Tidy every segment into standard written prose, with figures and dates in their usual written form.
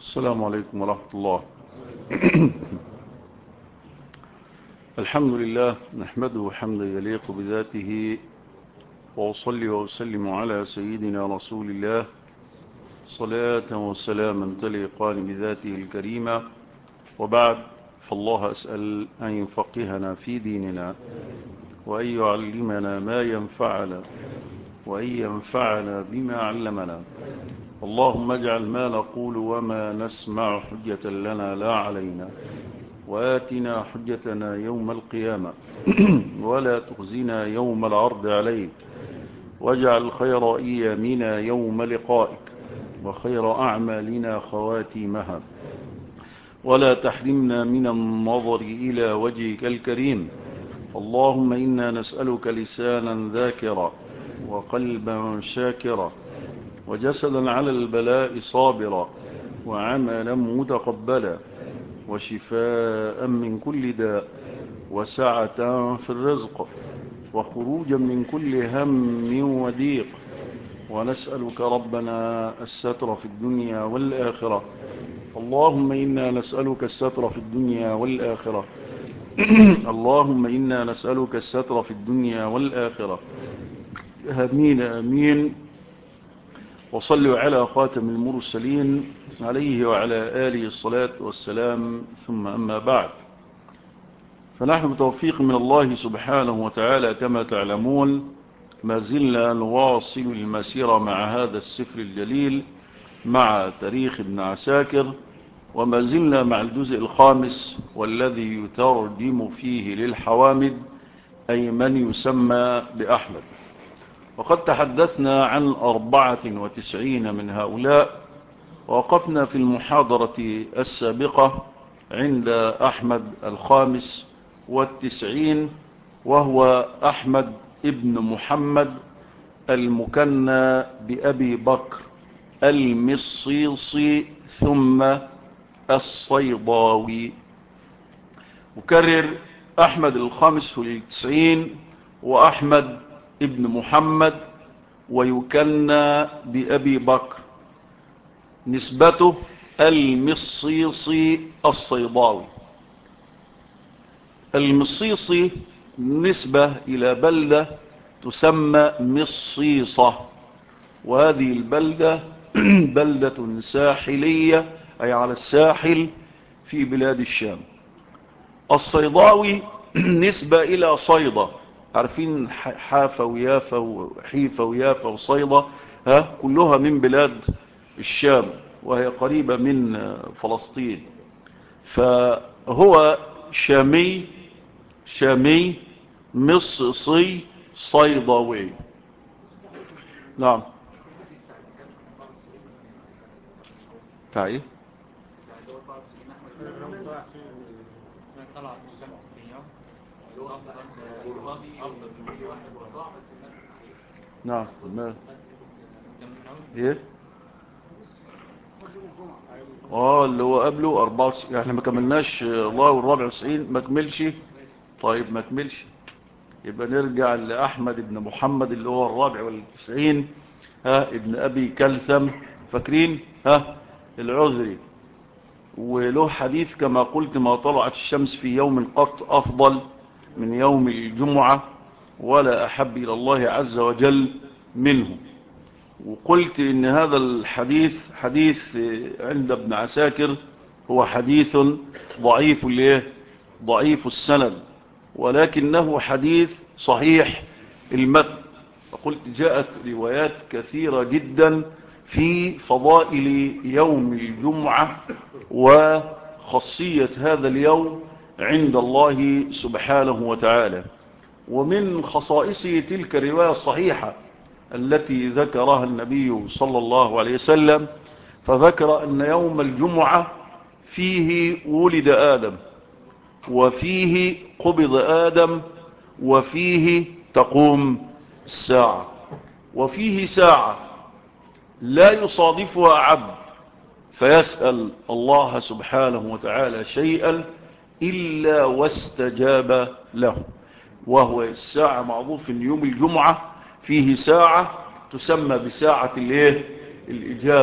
السلام عليكم ورحمة الله. الحمد لله نحمده حمدا يليق بذاته، وأصلي وأسلم على سيدنا رسول الله صلاة وسلاما تليقان بذاته الكريمة. وبعد، فالله أسأل أن يفقهنا في ديننا، وأن يعلمنا ما ينفعنا، وأن ينفعنا بما علمنا. اللهم اجعل ما نقول وما نسمع حجة لنا لا علينا، وآتنا حجتنا يوم القيامة ولا تخزنا يوم العرض عليك، واجعل خير أيامنا يوم لقائك، وخير أعمالنا خواتيمها، ولا تحرمنا من النظر إلى وجهك الكريم. اللهم إنا نسألك لسانا ذاكرا، وقلبا شاكرا، وجسدا على البلاء صابرا، وعملا متقبلا، وشفاء من كل داء، وسعة في الرزق، وخروجا من كل هم وضيق. ونسألك ربنا الستر في الدنيا والآخرة. اللهم إنا نسألك الستر في الدنيا والآخرة. اللهم إنا نسألك الستر في الدنيا والآخرة. آمين آمين. وصلوا على خاتم المرسلين عليه وعلى آله الصلاة والسلام، ثم أما بعد، فنحن بتوفيق من الله سبحانه وتعالى كما تعلمون ما زلنا نواصل المسيرة مع هذا السفر الجليل، مع تاريخ ابن عساكر، وما زلنا مع الجزء الخامس، والذي يترجم فيه للحوامد، أي من يسمى بأحمد. وقد تحدثنا عن 94 من هؤلاء، ووقفنا في المحاضرة السابقة عند أحمد 95، وهو أحمد ابن محمد المكنى بأبي بكر المصيصي ثم الصيداوي. مكرر: أحمد 95 وأحمد ابن محمد، ويكنى بأبي بكر، نسبته المصيصي الصيداوي. المصيصي نسبة إلى بلدة تسمى مصيصة، وهذه البلدة بلدة ساحلية، أي على الساحل في بلاد الشام. الصيداوي نسبة إلى صيدا، عارفين حافة ويافة وحيفة ويافة وصيدا، كلها من بلاد الشام، وهي قريبة من فلسطين. فهو شامي مصصي صيداوي. نعم. تعي نعم. ما ايه اللي هو قبله 94، احنا ما كملناش الله والرابع 90 ما كملش. طيب ما كملش، يبقى نرجع لأحمد ابن محمد اللي هو الرابع 90، ابن أبي كلثم، فاكرين العذري. وله حديث كما قلت: ما طلعت الشمس في يوم قط أفضل من يوم الجمعة، ولا أحب إلى الله عز وجل منه. وقلت إن هذا الحديث حديث عند ابن عساكر هو حديث ضعيف ضعيف السند، ولكنه حديث صحيح المتن. وقلت جاءت روايات كثيرة جدا في فضائل يوم الجمعة وخاصية هذا اليوم عند الله سبحانه وتعالى. ومن خصائصه تلك الرواية الصحيحة التي ذكرها النبي صلى الله عليه وسلم، فذكر أن يوم الجمعة فيه ولد آدم، وفيه قبض آدم، وفيه تقوم الساعة، وفيه ساعة لا يصادفها عبد فيسأل الله سبحانه وتعالى شيئا إلا واستجاب له. وهو الساعة معروف إن يوم الجمعة فيه ساعة تسمى بساعة الإجابة،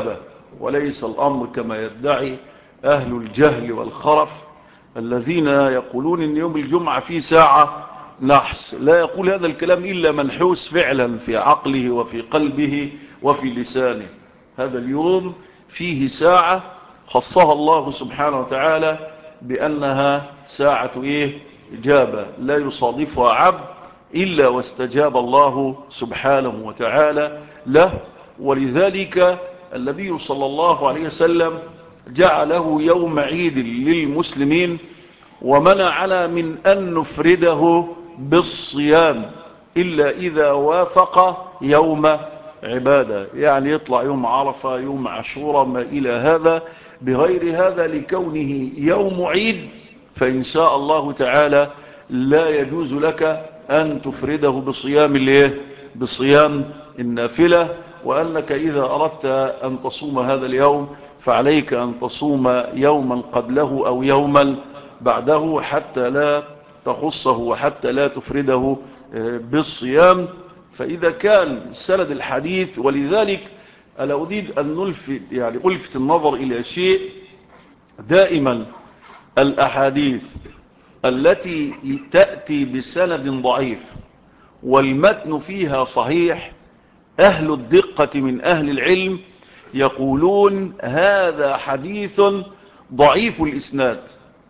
وليس الأمر كما يدعي أهل الجهل والخرف الذين يقولون إن يوم الجمعة فيه ساعة نحس. لا يقول هذا الكلام إلا منحوس فعلا في عقله وفي قلبه وفي لسانه. هذا اليوم فيه ساعة خصها الله سبحانه وتعالى بأنها ساعة إجابة لا يصادفها عبد إلا واستجاب الله سبحانه وتعالى له. ولذلك النبي صلى الله عليه وسلم جعله يوم عيد للمسلمين ومنعنا من أن نفرده بالصيام إلا إذا وافق يوم عبادة، يعني يطلع يوم عرفة يوم عاشوراء ما إلى هذا. بغير هذا لكونه يوم عيد فإن شاء الله تعالى لا يجوز لك أن تفرده بصيام النافلة، وأنك إذا أردت أن تصوم هذا اليوم فعليك أن تصوم يوما قبله أو يوما بعده حتى لا تخصه وحتى لا تفرده بالصيام. فإذا كان سند الحديث، ولذلك ألا أريد أن ألفت النظر إلى شيء. دائما الأحاديث التي تأتي بسند ضعيف والمتن فيها صحيح، أهل الدقة من أهل العلم يقولون هذا حديث ضعيف الإسناد.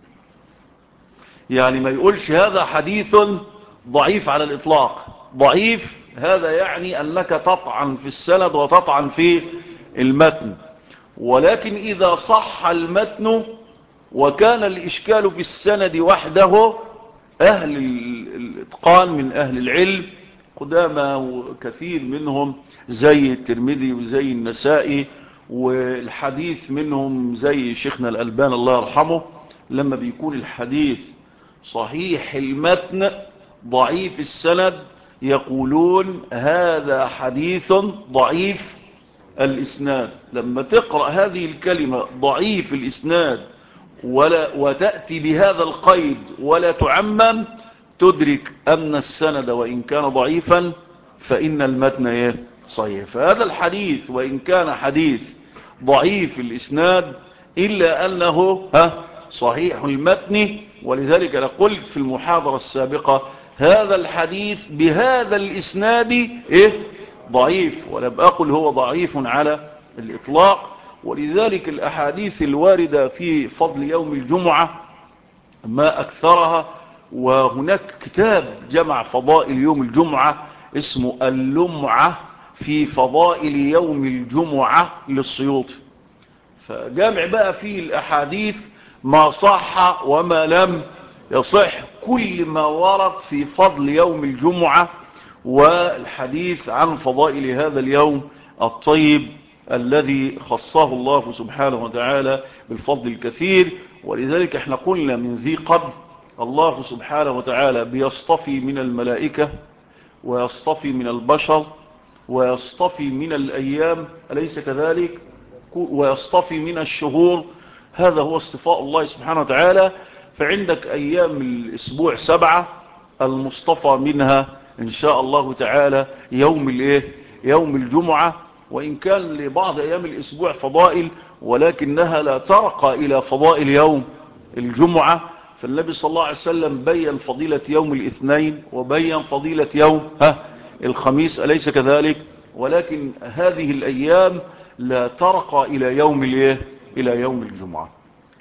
يعني ما يقولش هذا حديث ضعيف على الإطلاق. ضعيف هذا يعني أنك تطعن في السند وتطعن في المتن. ولكن إذا صح المتن وكان الإشكال في السند وحده، أهل الإتقان من أهل العلم قدامى وكثير منهم زي الترمذي وزي النسائي، والحديث منهم زي شيخنا الألباني الله يرحمه، لما بيكون الحديث صحيح المتن ضعيف السند يقولون هذا حديث ضعيف الإسناد. لما تقرأ هذه الكلمة ضعيف الإسناد وتأتي بهذا القيد ولا تعمم، تدرك أن السند وإن كان ضعيفا فإن المتن صحيح. فهذا الحديث وإن كان حديث ضعيف الإسناد إلا أنه صحيح المتن. ولذلك أنا قلت في المحاضرة السابقة هذا الحديث بهذا الإسناد ضعيف، ولم أقل هو ضعيف على الإطلاق. ولذلك الأحاديث الواردة في فضل يوم الجمعة ما أكثرها. وهناك كتاب جمع فضائل يوم الجمعة اسمه اللمعة في فضائل يوم الجمعة للسيوطي، فجامع بقى فيه الأحاديث ما صح وما لم يصح، كل ما ورد في فضل يوم الجمعة والحديث عن فضائل هذا اليوم الطيب الذي خصه الله سبحانه وتعالى بالفضل الكثير. ولذلك احنا قلنا من ذي قبل الله سبحانه وتعالى بيصطفي من الملائكة ويصطفي من البشر ويصطفي من الأيام، أليس كذلك؟ ويصطفي من الشهور. هذا هو اصطفاء الله سبحانه وتعالى. فعندك أيام الأسبوع 7 المصطفى منها إن شاء الله تعالى يوم الجمعة. وإن كان لبعض أيام الأسبوع فضائل ولكنها لا ترقى إلى فضائل يوم الجمعة. فالنبي صلى الله عليه وسلم بيّن فضيلة يوم الاثنين وبيّن فضيلة يوم الخميس، أليس كذلك؟ ولكن هذه الأيام لا ترقى إلى يوم الجمعة.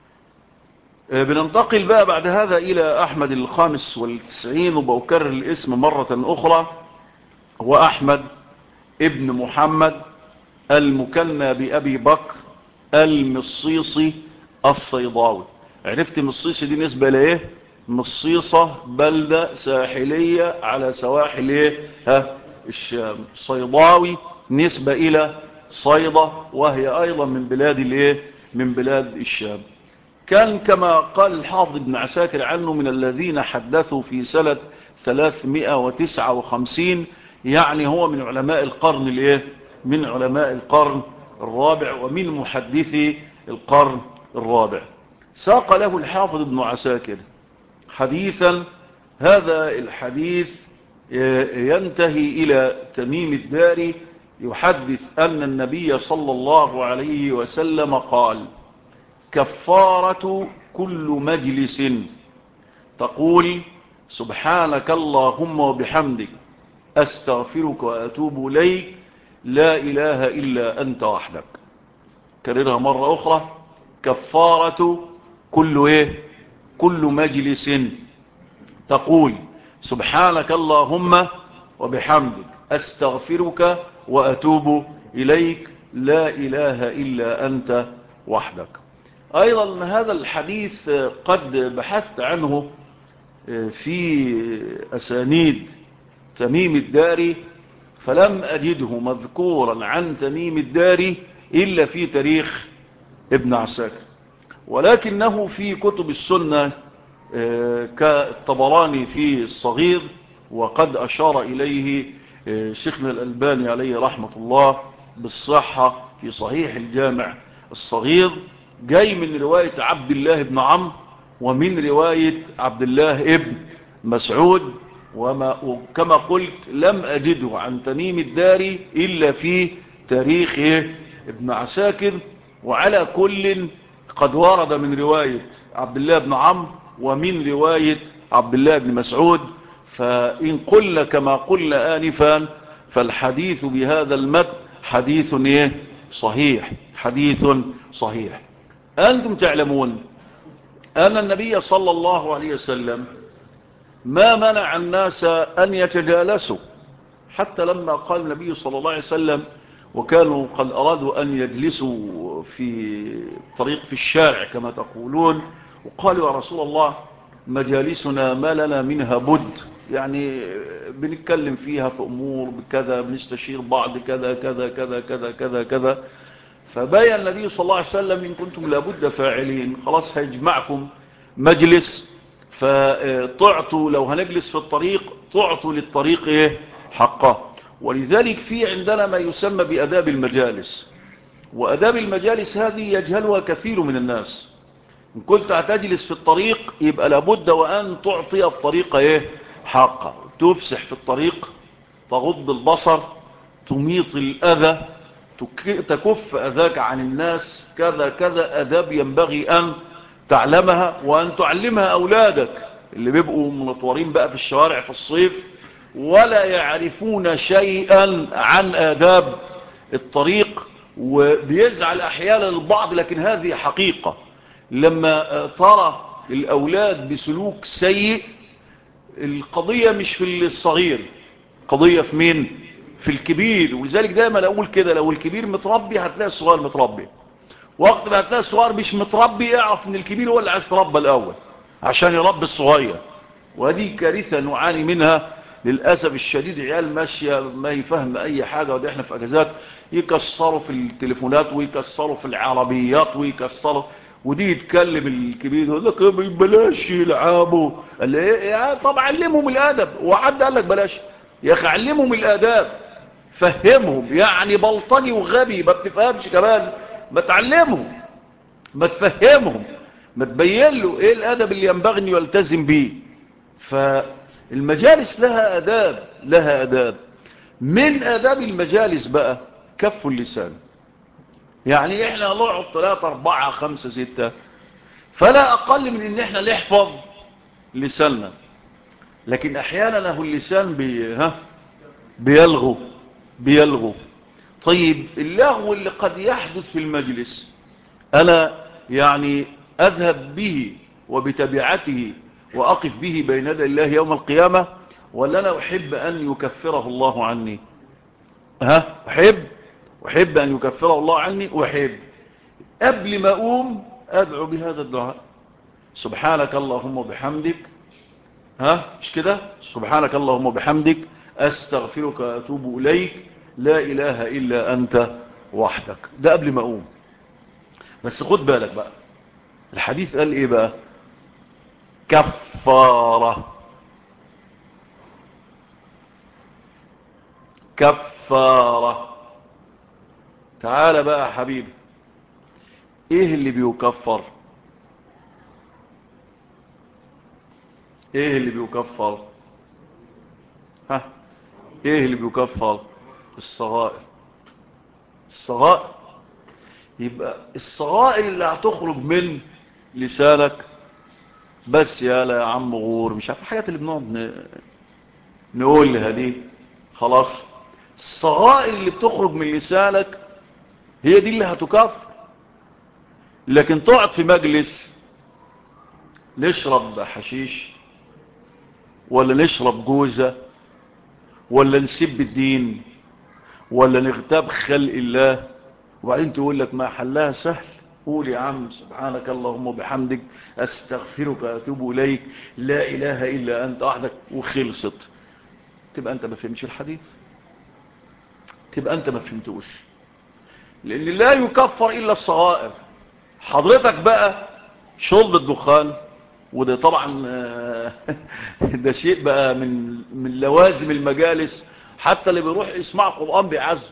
بننتقل بقى بعد هذا إلى أحمد 95 وبأكرر الاسم مرة أخرى. وأحمد ابن محمد المكنى بأبي بكر المصيصي الصيداوي. عرفت مصيصي دي نسبة لإيه؟ مصيصة بلدة ساحلية على سواحل الشام. صيداوي نسبة إلى صيدة وهي أيضا من بلاد الشام. كان كما قال الحافظ ابن عساكر عنه من الذين حدثوا في سنة 359، يعني هو من علماء القرن من علماء القرن الرابع ومن محدثي القرن الرابع. ساق له الحافظ ابن عساكر حديثا. هذا الحديث ينتهي إلى تميم الداري يحدث أن النبي صلى الله عليه وسلم قال: كفارة كل مجلس تقول سبحانك اللهم وبحمدك أستغفرك وأتوب إليك لا إله إلا أنت وحدك. كررها مرة أخرى: كفارة كل مجلس تقول سبحانك اللهم وبحمدك أستغفرك وأتوب إليك لا إله إلا أنت وحدك. أيضا هذا الحديث قد بحثت عنه في أسانيد تميم الداري فلم أجده مذكورا عن تميم الداري إلا في تاريخ ابن عساكر، ولكنه في كتب السنة كالطبراني في الصغير، وقد أشار إليه شيخنا الألباني عليه رحمة الله بالصحة في صحيح الجامع الصغير، جاي من رواية عبد الله بن عمرو ومن رواية عبد الله ابن مسعود، وكما قلت لم أجده عن تميم الداري إلا في تاريخ ابن عساكر. وعلى كل قد ورد من رواية عبد الله بن عمرو ومن رواية عبد الله بن مسعود، فإن قلنا كما قلنا آنفا فالحديث بهذا المتن حديث صحيح، حديث صحيح. أنتم تعلمون أن النبي صلى الله عليه وسلم ما منع الناس أن يتجالسوا، حتى لما قال النبي صلى الله عليه وسلم وكانوا قد أرادوا أن يجلسوا في طريق في الشارع كما تقولون، وقالوا يا رسول الله مجالسنا ما لنا منها بد، يعني بنتكلم فيها في أمور بكذا، بنستشير بعض كذا كذا كذا كذا كذا كذا. فبين النبي صلى الله عليه وسلم إن كنتم لابد فاعلين خلاص هيجمعكم مجلس، فتعطوا لو هنجلس في الطريق تعطوا للطريق حقه. ولذلك في عندنا ما يسمى بأداب المجالس، وأداب المجالس هذه يجهلها كثير من الناس. إن كنت هتجلس في الطريق يبقى لابد وأن تعطي الطريق حقه، تفسح في الطريق، تغض البصر، تميط الأذى، تكف أذاك عن الناس، كذا كذا أداب ينبغي أن تعلمها وأن تعلمها أولادك اللي بيبقوا منطورين بقى في الشوارع في الصيف ولا يعرفون شيئا عن آداب الطريق، وبيزعل أحيانا البعض، لكن هذه حقيقة. لما ترى الأولاد بسلوك سيء القضية مش في الصغير، قضية في مين؟ في الكبير. ولذلك دايما أقول كده، لو الكبير متربي هتلاقي الصغير متربي، وقت ما هتلاقي الصغير مش متربي اعرف ان الكبير هو اللي عايز يتربى الأول عشان يربي الصغير. وهذه كارثة نعاني منها للأسف الشديد. عيال ماشية ما يفهم أي حاجة، ودي احنا في أجازات يكسروا في التليفونات ويكسروا في العربيات ويكسروا، ودي يتكلم الكبير يقول لك بلاش يلعبوا. قال ايه؟ طب علمهم الادب. وحد قال لك بلاش؟ يا اخي علمهم الاداب، فهمهم. يعني بلطجي وغبي ما بتفهمش كمان، ما تعلمهم، ما تفهمهم، ما تبين له ايه الادب اللي ينبغي ان يلتزم به. فالمجالس لها اداب، لها اداب. من اداب المجالس بقى كف اللسان. يعني احنا نقعد 3 4 5 6، فلا اقل من ان احنا نحفظ لساننا، لكن احيانا هو اللسان بيلغو. طيب اللغو اللي قد يحدث في المجلس انا يعني اذهب به وبتبعته واقف به بين يدي الله يوم القيامة، ولا انا احب ان يكفره الله عني؟ احب ان يكفره الله عني، واحب قبل ما اقوم ادعو بهذا الدعاء: سبحانك اللهم وبحمدك، مش كده؟ سبحانك اللهم وبحمدك استغفرك واتوب اليك لا اله الا انت وحدك. ده قبل ما اقوم. بس خد بالك بقى، الحديث قال ايه بقى؟ كفارة. كفارة. تعال بقى يا حبيبي، ايه اللي بيكفر؟ ايه اللي بيكفر؟ ايه اللي بيكفر؟ الصغائر. الصغائر. يبقى الصغائر اللي هتخرج من لسانك بس يا لا يا عم غور مش عارف الحاجات اللي بنقعد نقولها دي، خلاص الصغائر اللي بتخرج من لسانك هي دي اللي هتكفر. لكن تقعد في مجلس نشرب حشيش ولا نشرب جوزة ولا نسب الدين ولا نغتاب خلق الله وبعدين تقول لك ما حلها سهل، قول يا عم سبحانك اللهم وبحمدك استغفرك واتوب اليك لا اله الا انت وحدك وخلصت. تبقى انت ما فهمتش الحديث، تبقى انت ما فهمتوش، لان لا يكفر الا الصغائر. حضرتك بقى شرب الدخان وده طبعا ده شيء بقى من لوازم المجالس، حتى اللي بيروح يسمع قرآن بيعزم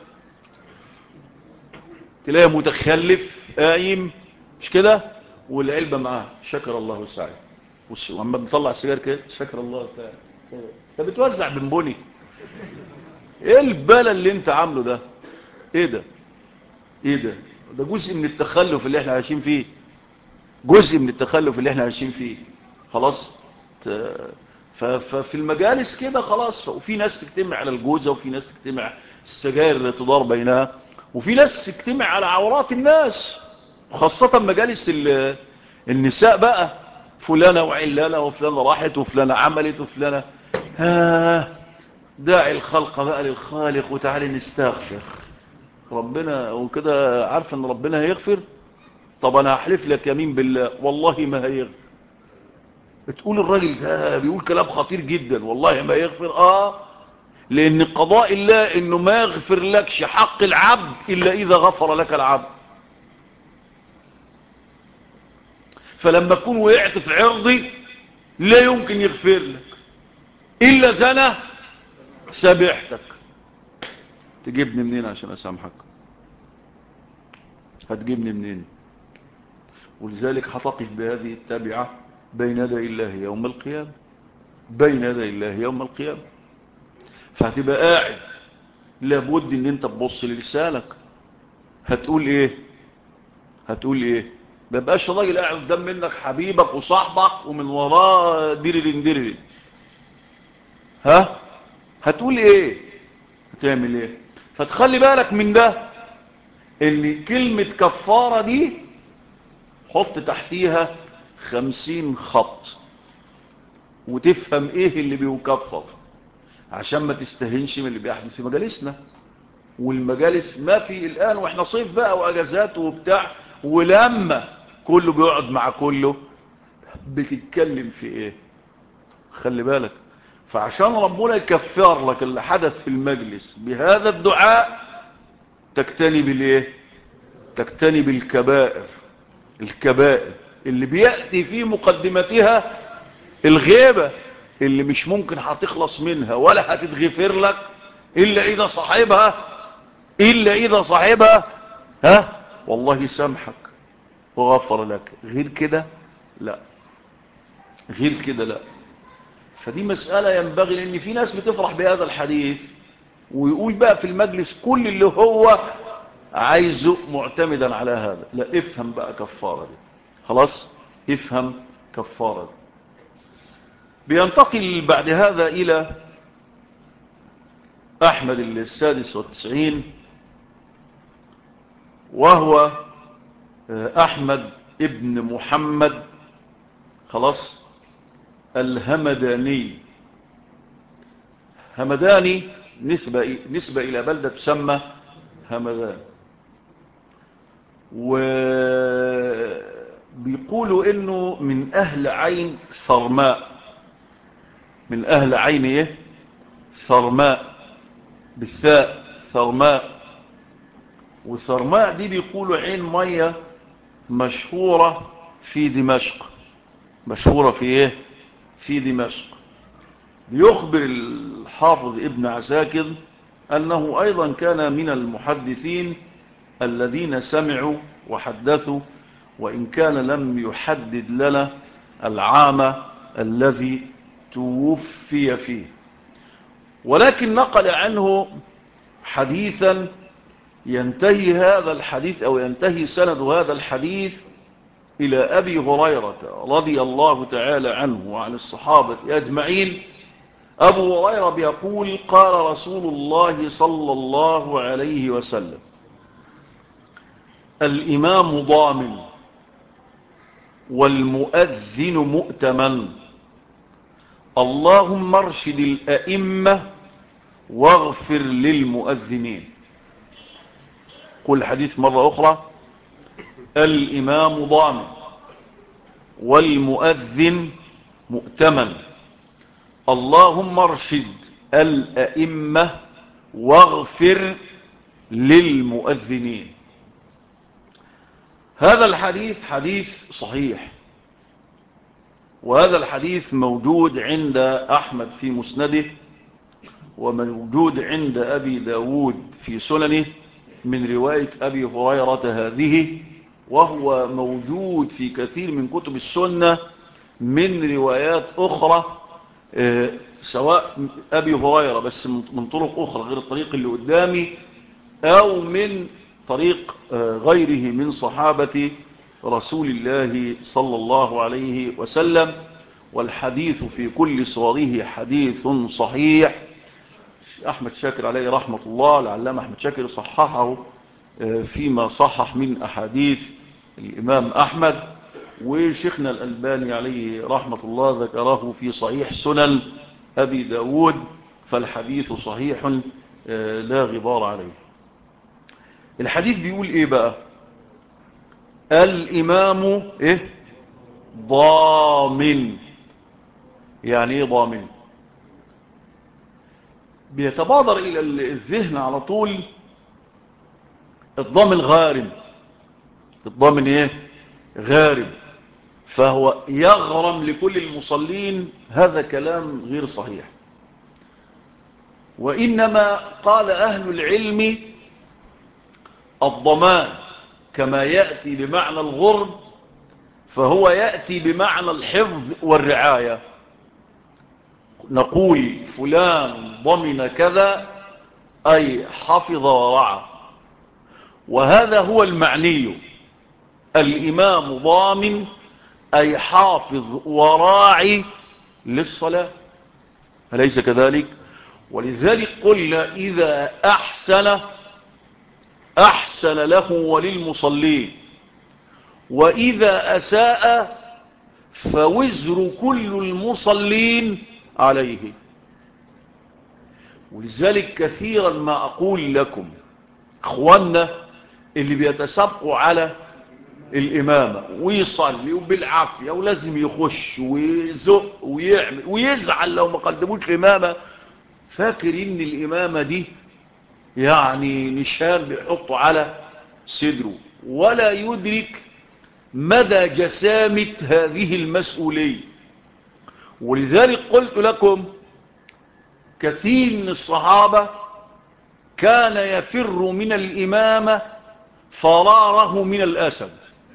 تلاقي متخلف قايم مش كده والعلبة معاه شكر الله سعيد، لما بنطلع السجار كده شكر الله سعيد، انت بتوزع بنبوني. ايه البلا اللي انت عامله ده؟ ايه ده؟ ايه ده؟ ده جزء من التخلف اللي احنا عايشين فيه، جزء من التخلف اللي احنا عايشين فيه. خلاص ففي المجالس كده خلاص، وفي ناس تجتمع على الجوزة وفي ناس تجتمع السجائر اللي تدار بينها وفي ناس تجتمع على عورات الناس، خاصة مجالس النساء بقى، فلانة وعلانة وفلانة راحت وفلانة عملت وفلانة داعي الخلق بقى للخالق وتعالي نستغفر ربنا وكده. عارف ان ربنا هيغفر؟ طب انا هحلف لك يمين بالله والله ما هيغفر. بتقول الراجل ده بيقول كلام خطير جدا والله ما يغفر. لان قضاء الله انه ما يغفر لكش حق العبد الا اذا غفر لك العبد. فلما تكون وقعت في عرضي لا يمكن يغفر لك الا زنى سامحتك. تجيبني منين عشان اسامحك؟ هتجيبني منين؟ ولذلك هتقف بهذه التابعة بين يدي الله يوم القيامة، بين يدي الله يوم القيامة. فهتبقى قاعد لابد ان انت تبص للسانك، هتقول ايه؟ هتقول ايه؟ ما بقاش راجل قاعد قدام منك حبيبك وصاحبك ومن وراه ديرين. هتقول ايه؟ هتعمل ايه؟ فتخلي بالك من ده، ان كلمة كفارة دي حط تحتيها 50 خط وتفهم ايه اللي بيكفر، عشان ما تستهينش من اللي بيحدث في مجالسنا. والمجالس ما في الآن واحنا صيف بقى واجازات وبتاع، ولما كله بيقعد مع كله بتتكلم في ايه؟ خلي بالك. فعشان ربنا يكفر لك اللي حدث في المجلس بهذا الدعاء تجتنب الايه؟ تجتنب الكبائر. الكبائر اللي بيأتي في مقدمتها الغيبة اللي مش ممكن هتخلص منها ولا هتتغفر لك إلا إذا صاحبها والله سامحك وغفر لك. غير كده لا، غير كده لا. فدي مسألة ينبغي، لأن في ناس بتفرح بهذا الحديث ويقول بقى في المجلس كل اللي هو عايزه معتمدا على هذا. لا، افهم بقى كفارة دي، خلاص افهم كفارة دي. بينتقل بعد هذا إلى أحمد 96، وهو أحمد ابن محمد خلاص الهمداني. همداني نسبة إلى بلدة تسمى همدان، وبيقولوا إنه من أهل عين ثرماء. من أهل عين إيه؟ ثرماء بالثاء، ثرماء. وثرماء دي بيقولوا عين مية مشهورة في دمشق، مشهورة في إيه؟ في دمشق. بيخبر الحافظ ابن عساكر أنه أيضا كان من المحدثين الذين سمعوا وحدثوا، وإن كان لم يحدد لنا العام الذي توفي فيه، ولكن نقل عنه حديثا ينتهي هذا الحديث أو ينتهي سند هذا الحديث إلى أبي هريرة رضي الله تعالى عنه وعن الصحابة أجمعين. أبو هريرة بيقول قال رسول الله صلى الله عليه وسلم: الإمام ضامن والمؤذن مؤتمن، اللهم ارشد الأئمة واغفر للمؤذنين. قل الحديث مرة أخرى: الإمام ضامن والمؤذن مؤتمن، اللهم ارشد الأئمة واغفر للمؤذنين. هذا الحديث حديث صحيح، وهذا الحديث موجود عند أحمد في مسنده، وموجود عند أبي داود في سننه من رواية أبي هريرة هذه، وهو موجود في كثير من كتب السنة من روايات أخرى، سواء أبي هريرة بس من طرق أخرى غير الطريق اللي قدامي، أو من طريق غيره من صحابة رسول الله صلى الله عليه وسلم. والحديث في كل صوره حديث صحيح. أحمد شاكر عليه رحمة الله، العلامة أحمد شاكر صححه فيما صحح من أحاديث الإمام أحمد، وشيخنا الألباني عليه رحمة الله ذكره في صحيح سنن أبي داود، فالحديث صحيح لا غبار عليه. الحديث بيقول إيه بقى؟ الإمام إيه؟ ضامن. يعني إيه ضامن؟ بيتبادر إلى الذهن على طول الضامن غارم. الضامن إيه؟ غارم، فهو يغرم لكل المصلين. هذا كلام غير صحيح، وإنما قال أهل العلم الضمان كما يأتي بمعنى الغرم فهو يأتي بمعنى الحفظ والرعاية. نقول فلان ضمن كذا أي حفظ ورعى، وهذا هو المعني. الإمام ضامن أي حافظ وراعي للصلاة، أليس كذلك؟ ولذلك قلنا إذا أحسن له وللمصلين، وإذا أساء فوزر كل المصلين عليه. ولذلك كثيرا ما أقول لكم أخواننا اللي بيتسابقوا على الإمامة ويصلي وبالعافية ولازم يخش ويزق ويعمل ويزعل لو ما قدموش الإمامة، فاكر إن الإمامة دي يعني نشان بيحطوا على صدره، ولا يدرك مدى جسامة هذه المسؤولية. ولذلك قلت لكم كثير من الصحابة كان يفر من الإمامة فراره من الأسد.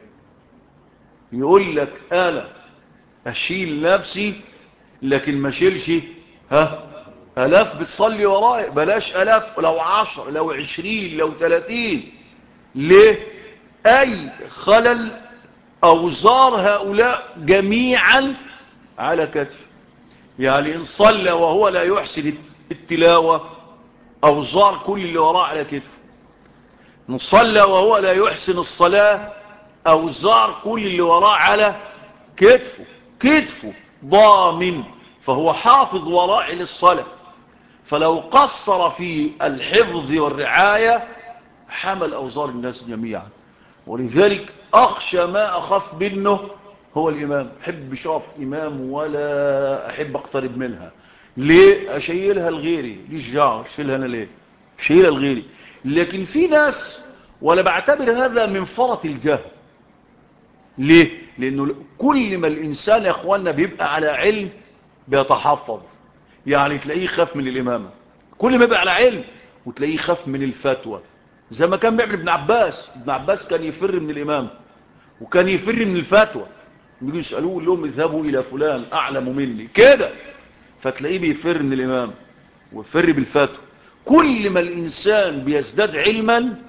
يقول لك أنا أشيل نفسي لكن ما شيلش ألاف بتصلي وراي، بلاش ألاف، لو 10 لو 20 لو 30. ليه؟ أي خلل أوزار هؤلاء جميعا على كتف. يعني إن صلى وهو لا يحسن التلاوة أوزار كل اللي وراه على كتفه. إن صلى وهو لا يحسن الصلاة أوزار كل اللي وراه على كتفه ضامن، فهو حافظ وراعي للصلاة. فلو قصر في الحفظ والرعاية حمل أوزار الناس جميعا. ولذلك أخشى ما أخاف منه هو الإمام. أحب شاف إمام ولا أحب أقترب منها. ليه؟ أشيلها لغيري، ليش جاء أشيلها أنا ليه؟ أشيلها لغيري. لكن في ناس، ولا بعتبر هذا من فرط الجهل. ليه؟ لأنه كل ما الإنسان يا أخواننا بيبقى على علم بيتحفظ. يعني تلاقيه خاف من الإمامة كل ما يبقى على علم، وتلاقيه خاف من الفتوى زي ما كان بيعمل ابن عباس. ابن عباس كان يفر من الإمام وكان يفر من الفتوى. يقولوا يسألوه لهم اذهبوا إلى فلان أعلم مني كده، فتلاقيه بيفر من الإمام ويفر بالفتوى. كل ما الإنسان بيزداد علما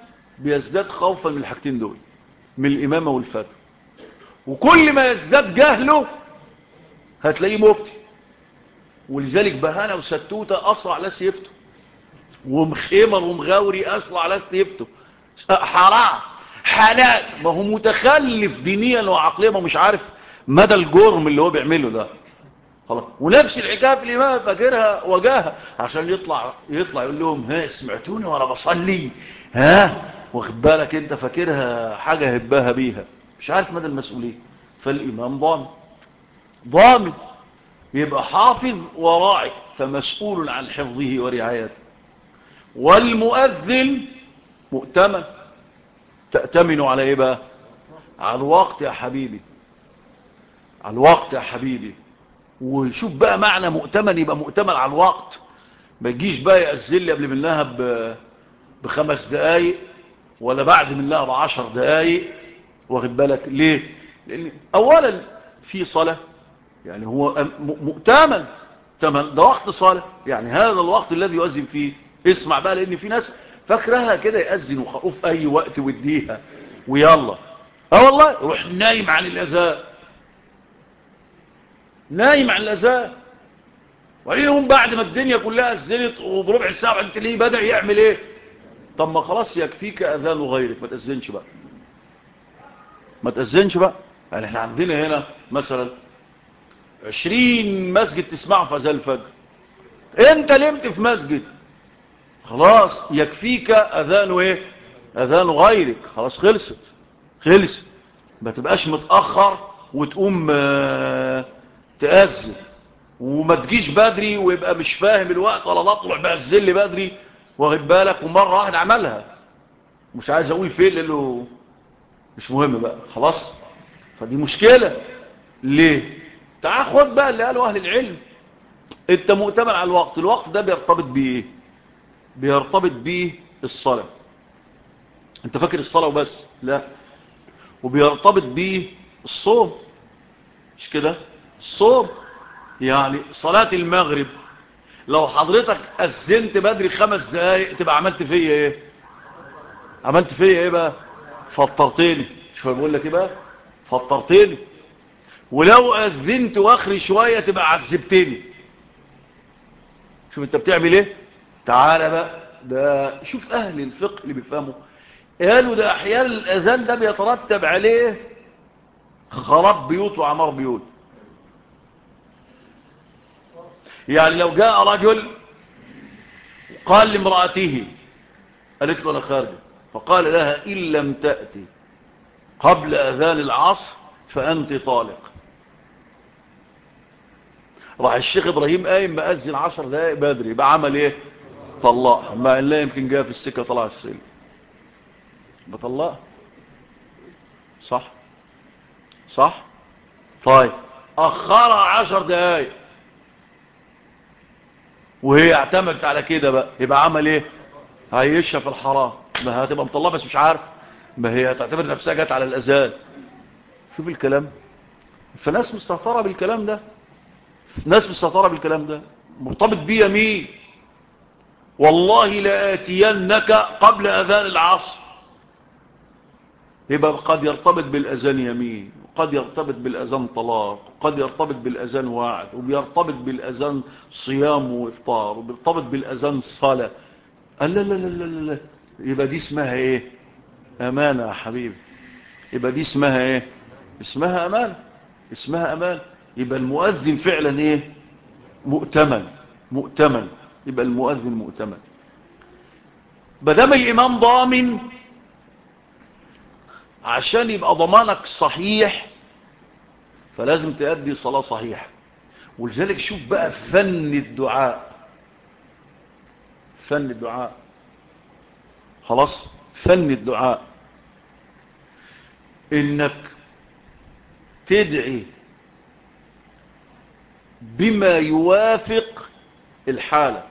بيزداد خوفا من الحاجتين دول، من الإمامة والفتوى. وكل ما يزداد جهله هتلاقيه مفتي. ولذلك بهانة وستوتة أسرع ناس يفتوا، ومخيمر ومغاوري أسرع ناس يفتوا. حرام حلال، ما هو متخلف دينيا وعقليا، ما مش عارف مدى الجرم اللي هو بيعمله ده. خلاص. ونفس الحكايه في الامام فاكرها وجاهها عشان يطلع يقول لهم ها سمعتوني وانا بصلي، ها واخد بالك انت، فاكرها حاجه هباها بيها، مش عارف مدى المسؤوليه. فالامام ضامن يبقى حافظ وراعي، فمسؤول عن حفظه ورعايته. والمؤذن مؤتمن، تأتمن على ايه بقى؟ على الوقت يا حبيبي، على الوقت يا حبيبي. وشوف بقى معنى مؤتمن، يبقى مؤتمن على الوقت. ما يجيش بقى يأذن لي قبل منها ب5 دقايق، ولا بعد منها ب10 دقايق، واخد بالك ليه؟ لأن أولا في صلاة، يعني هو مؤتمن تمام، ده وقت صلاة، يعني هذا الوقت الذي يؤذن فيه. اسمع بقى، لأن في ناس فاكرها كده يأذن وخقوف أي وقت وديها ويلا. والله روح نايم عن الأذان، نايم عن الأذان. وعليهم بعد ما الدنيا كلها أذنت وبربع ساعة انت ليه بدأ يعمل ايه؟ طب ما خلاص يكفيك أذان غيرك، ما تأذنش بقى، ما تأذنش بقى. يعني احنا عندنا هنا مثلا 20 مسجد تسمعه في أذان الفجر، انت نمت في مسجد، خلاص يكفيك أذان ايه؟ أذان غيرك. خلاص خلصت. ما تبقاش متأخر وتقوم تأذن، وما تجيش بدري ويبقى مش فاهم الوقت، ولا تطلع بقى الزل بدري، واخد بالك، ومرة واحد عملها، مش عايز اقول فين لانه مش مهم بقى، خلاص. فدي مشكلة. ليه؟ تعال خد بقى اللي قاله اهل العلم. انت مؤتمن على الوقت، الوقت ده بيرتبط بيه، بيرتبط بيه الصلاة. انت فاكر الصلاة وبس؟ لا. وبيرتبط بيه الصوم، مش كده؟ الصوم يعني صلاة المغرب، لو حضرتك أذنت بدري 5 دقايق تبقى عملت فيا ايه؟ عملت فيا ايه بقى؟ فطرتني. شوف بقول لك ايه بقى؟ فطرتني. ولو أذنت واخري شوية تبقى عذبتني. شوف انت بتعمل ايه؟ تعالى بقى، ده شوف اهل الفقه اللي بيفهموا قالوا ده احيانا الاذان ده بيترتب عليه خراب بيوت وعمار بيوت. يعني لو جاء رجل قال لامرأته، قالت له انا خارجه، فقال لها ان لم تأتي قبل اذان العصر فانت طالق. راح الشيخ ابراهيم قايم مأذن 10 دقائق بدري، بقى عمل ايه؟ طلقها، مع ان لا يمكن جاء في السكه طلع السلم، بطلقها. صح. طيب اخرها 10 دقائق وهي اعتمدت على كده، بقى يبقى عمل ايه؟ هيشها في الحرام. ما هتبقى مطلقه بس مش عارف، ما هي تعتبر نفسها جت على الاذان. شوف الكلام. فناس مستهتره بالكلام ده، ناس مستهتره بالكلام ده، مرتبط بيه يمين. والله لآتينك قبل اذان العصر، يبقى قد يرتبط بالاذان يمين، وقد يرتبط بالاذان طلاق، وقد يرتبط بالاذان وعد، وبيرتبط بالاذان صيام وافطار، وبيرتبط بالاذان صلاه. لا لا لا لا لا، يبقى دي اسمها ايه؟ امانه يا حبيبي. يبقى دي اسمها ايه؟ اسمها امانه، اسمها امانه. يبقى المؤذن فعلا ايه؟ مؤتمن. يبقى المؤذن مؤتمن. بدام الامام ضامن، عشان يبقى ضمانك صحيح فلازم تأدي صلاة صحيحة. ولذلك شوف بقى فن الدعاء، فن الدعاء، خلاص، فن الدعاء انك تدعي بما يوافق الحالة،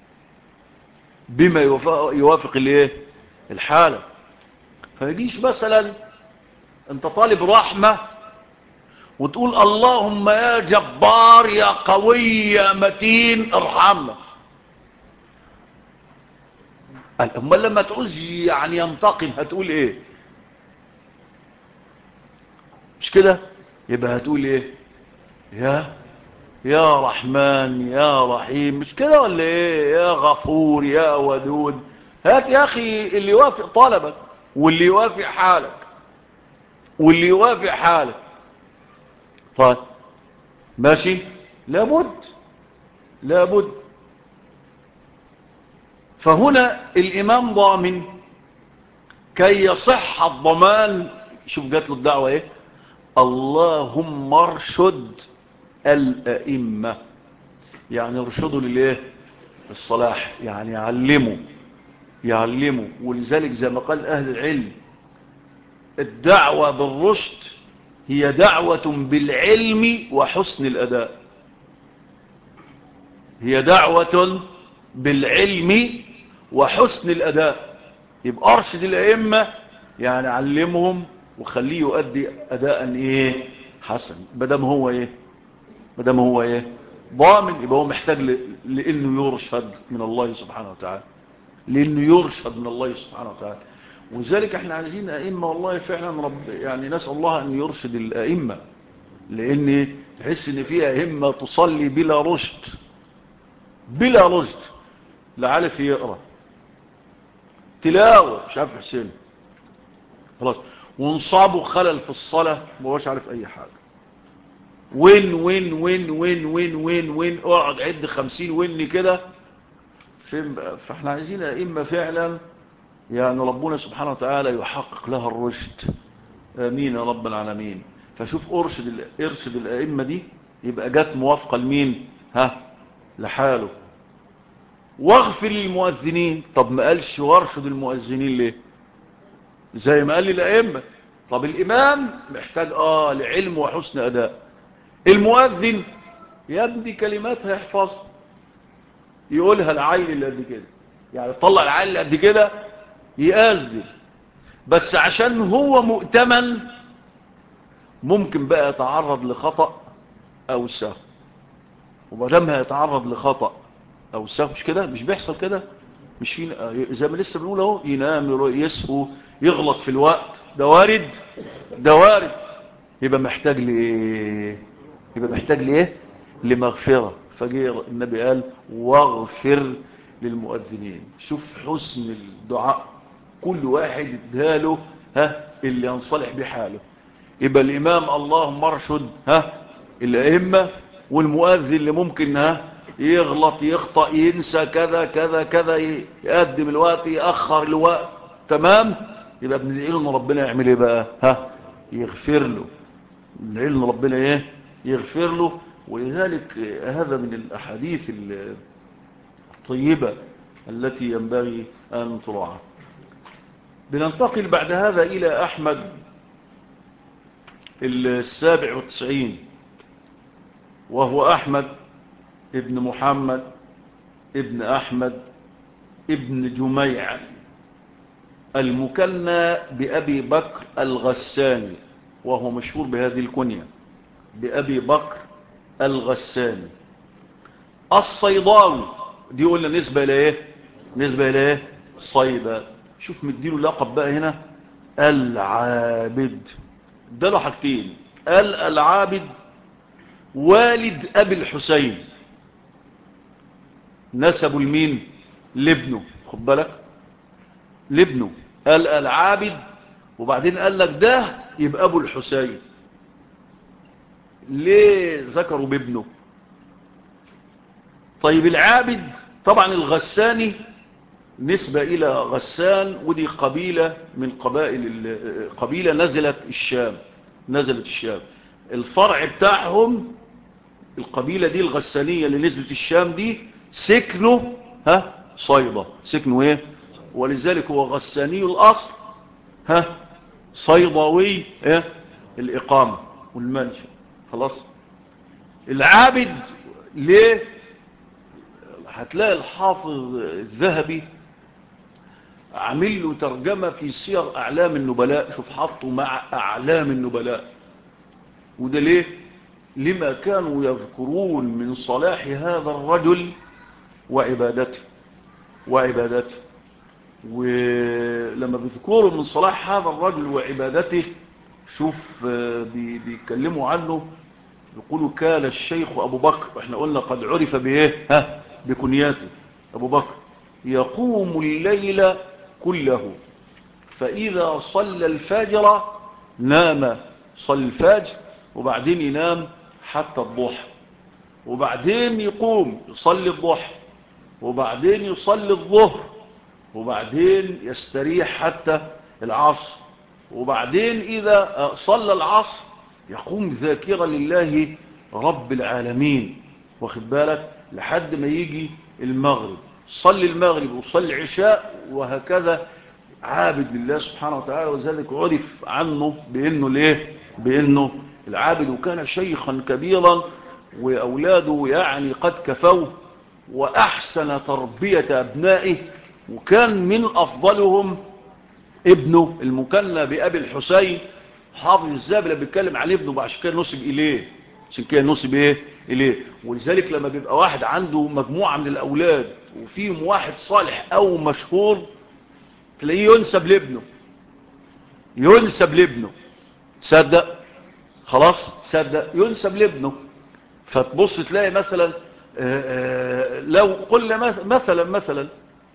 بما يوافق الايه؟ الحالة. فيجيش مثلا انت طالب رحمة وتقول اللهم يا جبار يا قوي يا متين ارحمنا، امال لما تعوز يعني ينتقم هتقول ايه؟ مش كده؟ يبقى هتقول ايه؟ يا رحمن يا رحيم، مش كده ولا ايه؟ يا غفور يا ودود. هات يا اخي اللي يوافق طلبك واللي يوافق حالك واللي يوافق حالك. طيب ماشي. لابد لابد. فهنا الامام ضامن كي يصح الضمان. شوف جات له الدعوة ايه؟ اللهم ارشد الائمة، يعني ارشدوا للايه؟ الصلاح، يعني يعلموا. ولذلك زي ما قال اهل العلم الدعوة بالرشد هي دعوة بالعلم وحسن الاداء. هي دعوة بالعلم وحسن الاداء. يبقى ارشد الائمة يعني علمهم وخليه يؤدي اداء ايه؟ حسن. مادام هو ايه ضامن، يبقى هو محتاج لانه يرشد من الله سبحانه وتعالى، لانه يرشد من الله سبحانه وتعالى. وذلك احنا عايزين ائمه والله فعلا، رب يعني نسال الله ان يرشد الائمه، لان تحس ان في ائمه تصلي بلا رشد، بلا رشد، لا عارف يقرا تلاوه مش عارف حسين خلاص، وانصابه خلل في الصلاه ما هوش عارف اي حاجه. وين وين وين وين وين وين وين اقعد عد 50 وين كده. فاحنا عايزين ائمه فعلا يعني ربنا سبحانه وتعالى يحقق لها الرشد. امين يا رب العالمين. فشوف ارشد الائمه دي، يبقى جت موافقه لمين؟ لحاله. واغفر للمؤذنين. طب ما قالش وارشد المؤذنين ليه زي ما قال لي الائمه؟ طب الامام محتاج لعلم وحسن اداء. المؤذن يا ابني كلمات هيحفظها يقولها العيل اللي قد كده، يعني طلع العيل اللي قد كده يأذن، بس عشان هو مؤتمن ممكن بقى يتعرض لخطأ او سهو. ومادام هيتعرض لخطأ او سهو، مش كده؟ مش بيحصل كده؟ مش في زي ما لسه بنقول اهو، ينام يسهو يغلط في الوقت، ده وارد، ده وارد. يبقى محتاج لايه؟ لمغفرة. فجاء النبي قال واغفر للمؤذنين. شوف حسن الدعاء، كل واحد اداله اللي ينصلح بحاله. يبقى الامام اللهم ارشد الائمه، والمؤذن اللي ممكن يغلط يخطأ ينسى كذا كذا كذا، يقدم الوقت يأخر الوقت، تمام. يبقى بندعي له ان ربنا يعمل ايه بقى؟ يغفر له. بندعي له ان ربنا يغفر له. ولذلك هذا من الاحاديث الطيبة التي ينبغي ان تراعى. بننتقل بعد هذا الى احمد 97، وهو أحمد ابن محمد ابن أحمد ابن جميع المكنى بأبي بكر الغساني، وهو مشهور بهذه الكنية بأبي بكر الغساني الصيداوي. دي قلنا نسبة إليه صيدا. شوف مديله لقب بقى هنا العابد. ده له حاجتين: العابد والد أبي الحسين، نسبه لمين؟ لابنه، خد بالك، لابنه. قال العابد وبعدين قال لك ده يبقى أبو الحسين. ليه ذكروا بابنه؟ طيب العابد طبعا الغساني نسبة إلى غسان، ودي قبيلة من قبيلة نزلت الشام. الفرع بتاعهم القبيلة دي الغسانية اللي نزلت الشام دي سكنوا صيدا، سكنوا ايه؟ ولذلك هو غساني الأصل صيداوي الإقامة والمنشأ. خلاص. العابد ليه؟ هتلاقي الحافظ الذهبي عامل له ترجمة في سير أعلام النبلاء. شوف حطه مع أعلام النبلاء. وده ليه؟ لما كانوا يذكرون من صلاح هذا الرجل وعبادته. ولما بيذكروا من صلاح هذا الرجل وعبادته، شوف بيتكلموا عنه، يقولوا كان الشيخ أبو بكر، احنا قلنا قد عرف بإيه؟ بكنياته. أبو بكر يقوم الليل كله، فإذا صلى الفجر نام، صلى الفجر وبعدين ينام حتى الضحى، وبعدين يقوم يصلي الضحى، وبعدين يصلي الظهر، وبعدين يستريح حتى العصر، وبعدين إذا صلى العصر يقوم ذاكرا لله رب العالمين، واخد بالك، لحد ما يجي المغرب، صلي المغرب وصلي العشاء، وهكذا عابد لله سبحانه وتعالى. وذلك عرف عنه بأنه ليه؟ بأنه العابد. وكان شيخا كبيرا، وأولاده يعني قد كفوه، وأحسن تربية أبنائه، وكان من أفضلهم ابنه المكنى بأبي الحسين حافظ الزابلة، بيتكلم عليه ابنه، عشان كده نسب إليه، عشان كده نسب إيه إليه. ولذلك لما بيبقى واحد عنده مجموعة من الأولاد وفيهم واحد صالح أو مشهور، تلاقيه ينسب لابنه، ينسب لابنه، صدق خلاص، صدق ينسب لابنه. فتبص تلاقي مثلا لو قلنا مثلا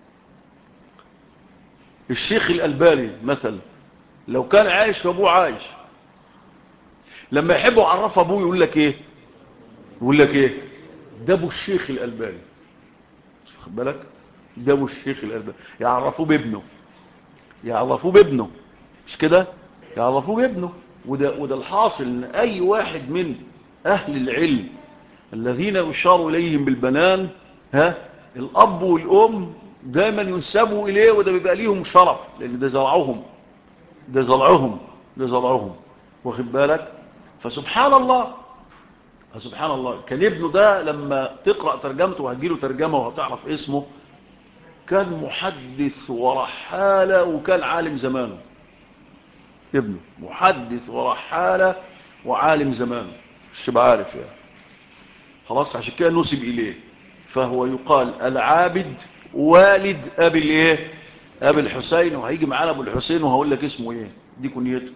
الشيخ الألباني مثلا، لو كان عايش وابوه عايش، لما يحبوا يعرف ابوه يقول لك ايه؟ يقول لك ايه؟ ده ابو الشيخ الألباني، واخد بالك، ده ابو الشيخ الألباني، يعرفوه بابنه، يعرفوه بابنه، مش كده؟ يعرفوه بابنه. وده الحاصل، ان اي واحد من اهل العلم الذين يشار اليهم بالبنان، الاب والام دايما ينسبوا اليه، وده بيبقى ليهم شرف، لان ده زرعهم، ده زرعهم، ده زرعهم، واخد بالك. فسبحان الله، فسبحان الله، كان ابنه ده لما تقرأ ترجمته، وهتجيله ترجمة وهتعرف اسمه، كان محدث ورحالة، وكان عالم زمانه. ابنه محدث ورحالة وعالم زمانه، مش بعارف يعني، خلاص، عشان كده نسب إليه. فهو يقال العابد والد أبي الايه؟ أبي الحسين. وهيجي معانا أبو الحسين وهقول لك اسمه ايه، دي كنيته.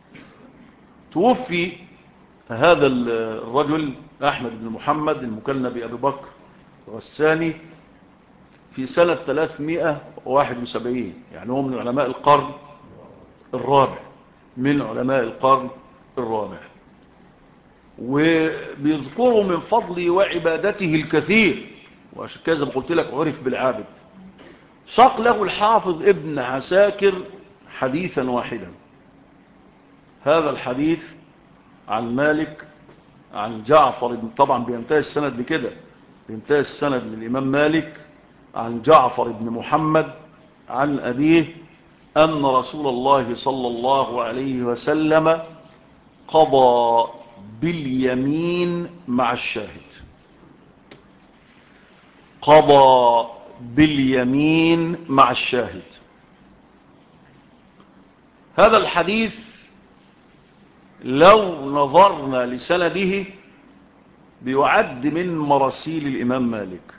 توفي هذا الرجل أحمد بن محمد المكنى بأبي بكر الغساني في سنة 371، يعني هو من علماء القرن الرابع، من علماء القرن الرابع. وبيذكروا من فضله وعبادته الكثير، وعشان كذا قلت لك عرف بالعابد. ساق له الحافظ ابن عساكر حديثا واحدا. هذا الحديث عن مالك عن جعفر، طبعا بينتهي السند بكده، بينتهي السند من الإمام مالك عن جعفر بن محمد عن أبيه أن رسول الله صلى الله عليه وسلم قضى باليمين مع الشاهد. قضى باليمين مع الشاهد. هذا الحديث لو نظرنا لسنده بيعد من مراسيل الإمام مالك.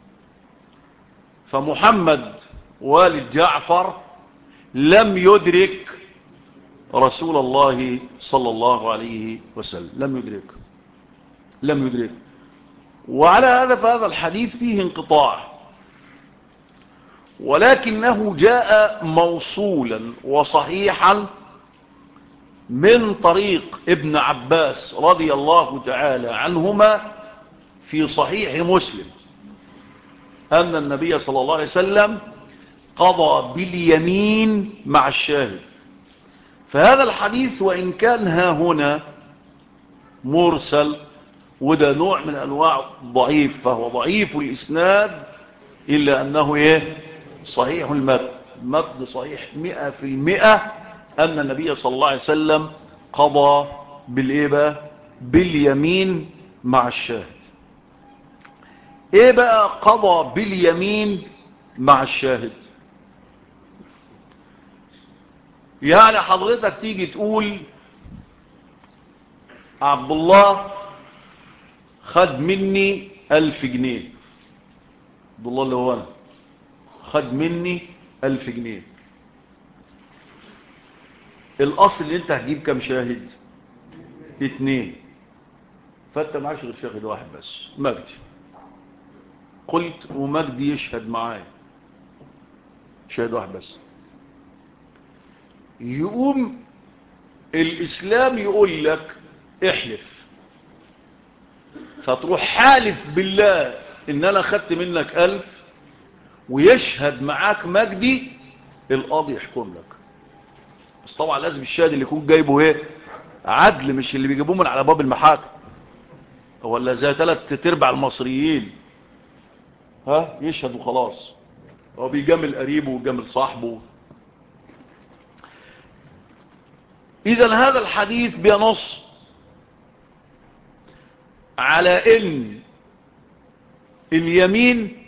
فمحمد والد جعفر لم يدرك رسول الله صلى الله عليه وسلم، لم يدرك. وعلى هذا فهذا الحديث فيه انقطاع، ولكنه جاء موصولا وصحيحا من طريق ابن عباس رضي الله تعالى عنهما في صحيح مسلم أن النبي صلى الله عليه وسلم قضى باليمين مع الشاهد. فهذا الحديث وإن كان ها هنا مرسل، وده نوع من أنواع ضعيف، فهو ضعيف الإسناد، إلا أنه صحيح المتن، المتن صحيح 100%، أن النبي صلى الله عليه وسلم قضى باليمين مع الشاهد. ايه بقى قضى باليمين مع الشاهد؟ يعني حضرتك تيجي تقول عبد الله خد مني 1000 جنيه، عبد الله اللي هو انا خد مني 1000 جنيه. الأصل اللي انت هتجيب كم شاهد؟ 2. فانت معاش غير شاهد واحد بس، مجدي. قلت ومجدي يشهد معاي، شاهد واحد بس. يقوم الإسلام يقول لك احلف، فتروح حالف بالله ان انا خدت منك 1000 ويشهد معاك مجدي، القاضي يحكم لك. بس طبعا لازم الشاهد اللي يكون جايبه ايه؟ عدل، مش اللي بيجيبوه من على باب المحاكم ولا زي 3/4 المصريين يشهد وخلاص، هو بيجامل قريبه ويجامل صاحبه. اذا هذا الحديث بينص على ان اليمين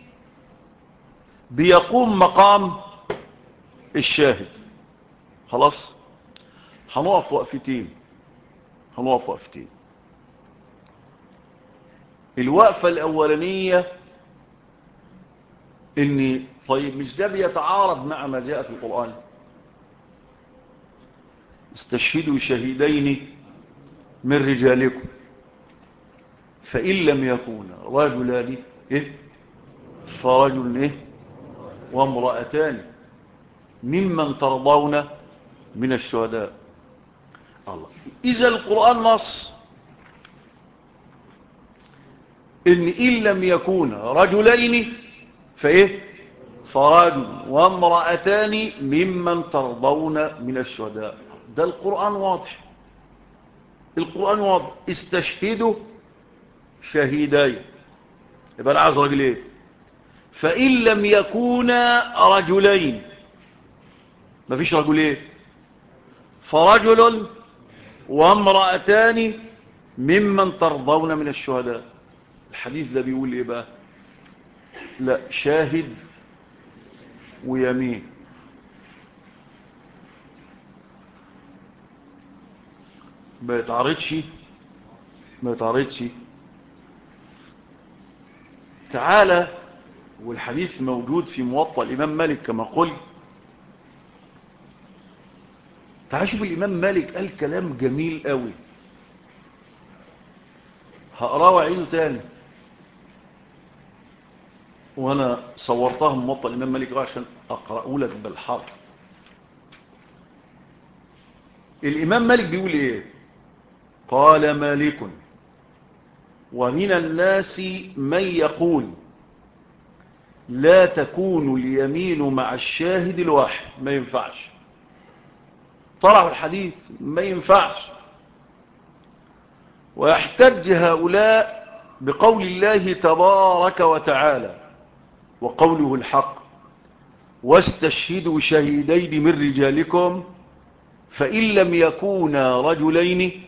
بيقوم مقام الشاهد. خلاص، هنقف وقفتين. الوقفة الأولانية إني طيب مش ده بيتعارض مع ما جاء في القرآن؟ استشهدوا شهيدين من رجالكم فإن لم يكونا رجلان فرجل وامرأتان ممن ترضون من الشهداء. الله، إذا القرآن نص إن لم يكونا رجلين فرجل وامرأتان ممن ترضون من الشهداء. ده القرآن واضح، استشهدوا شهيدين، يبقى انا عايز رجلين. فإن لم يكونا رجلين، مفيش رجلين، فرجل وامرأتان ممن ترضون من الشهداء. الحديث ده بيقول ايه بقى؟ لا، شاهد ويمين. ما يتعرضش. تعالى، والحديث موجود في موطأ الإمام مالك كما قلت. تعال شوف الإمام مالك قال كلام جميل قوي، هقراه وأعيده تاني، وأنا صورتها من موطأ الإمام مالك عشان أقرأه لك بالحرف. الإمام مالك بيقول إيه؟ قال مالك: ومن الناس من يقول لا تكون اليمين مع الشاهد الواحد. ما ينفعش، طرح الحديث ما ينفعش. ويحتج هؤلاء بقول الله تبارك وتعالى وقوله الحق: واستشهدوا شهيدين من رجالكم فإن لم يكونا رجلين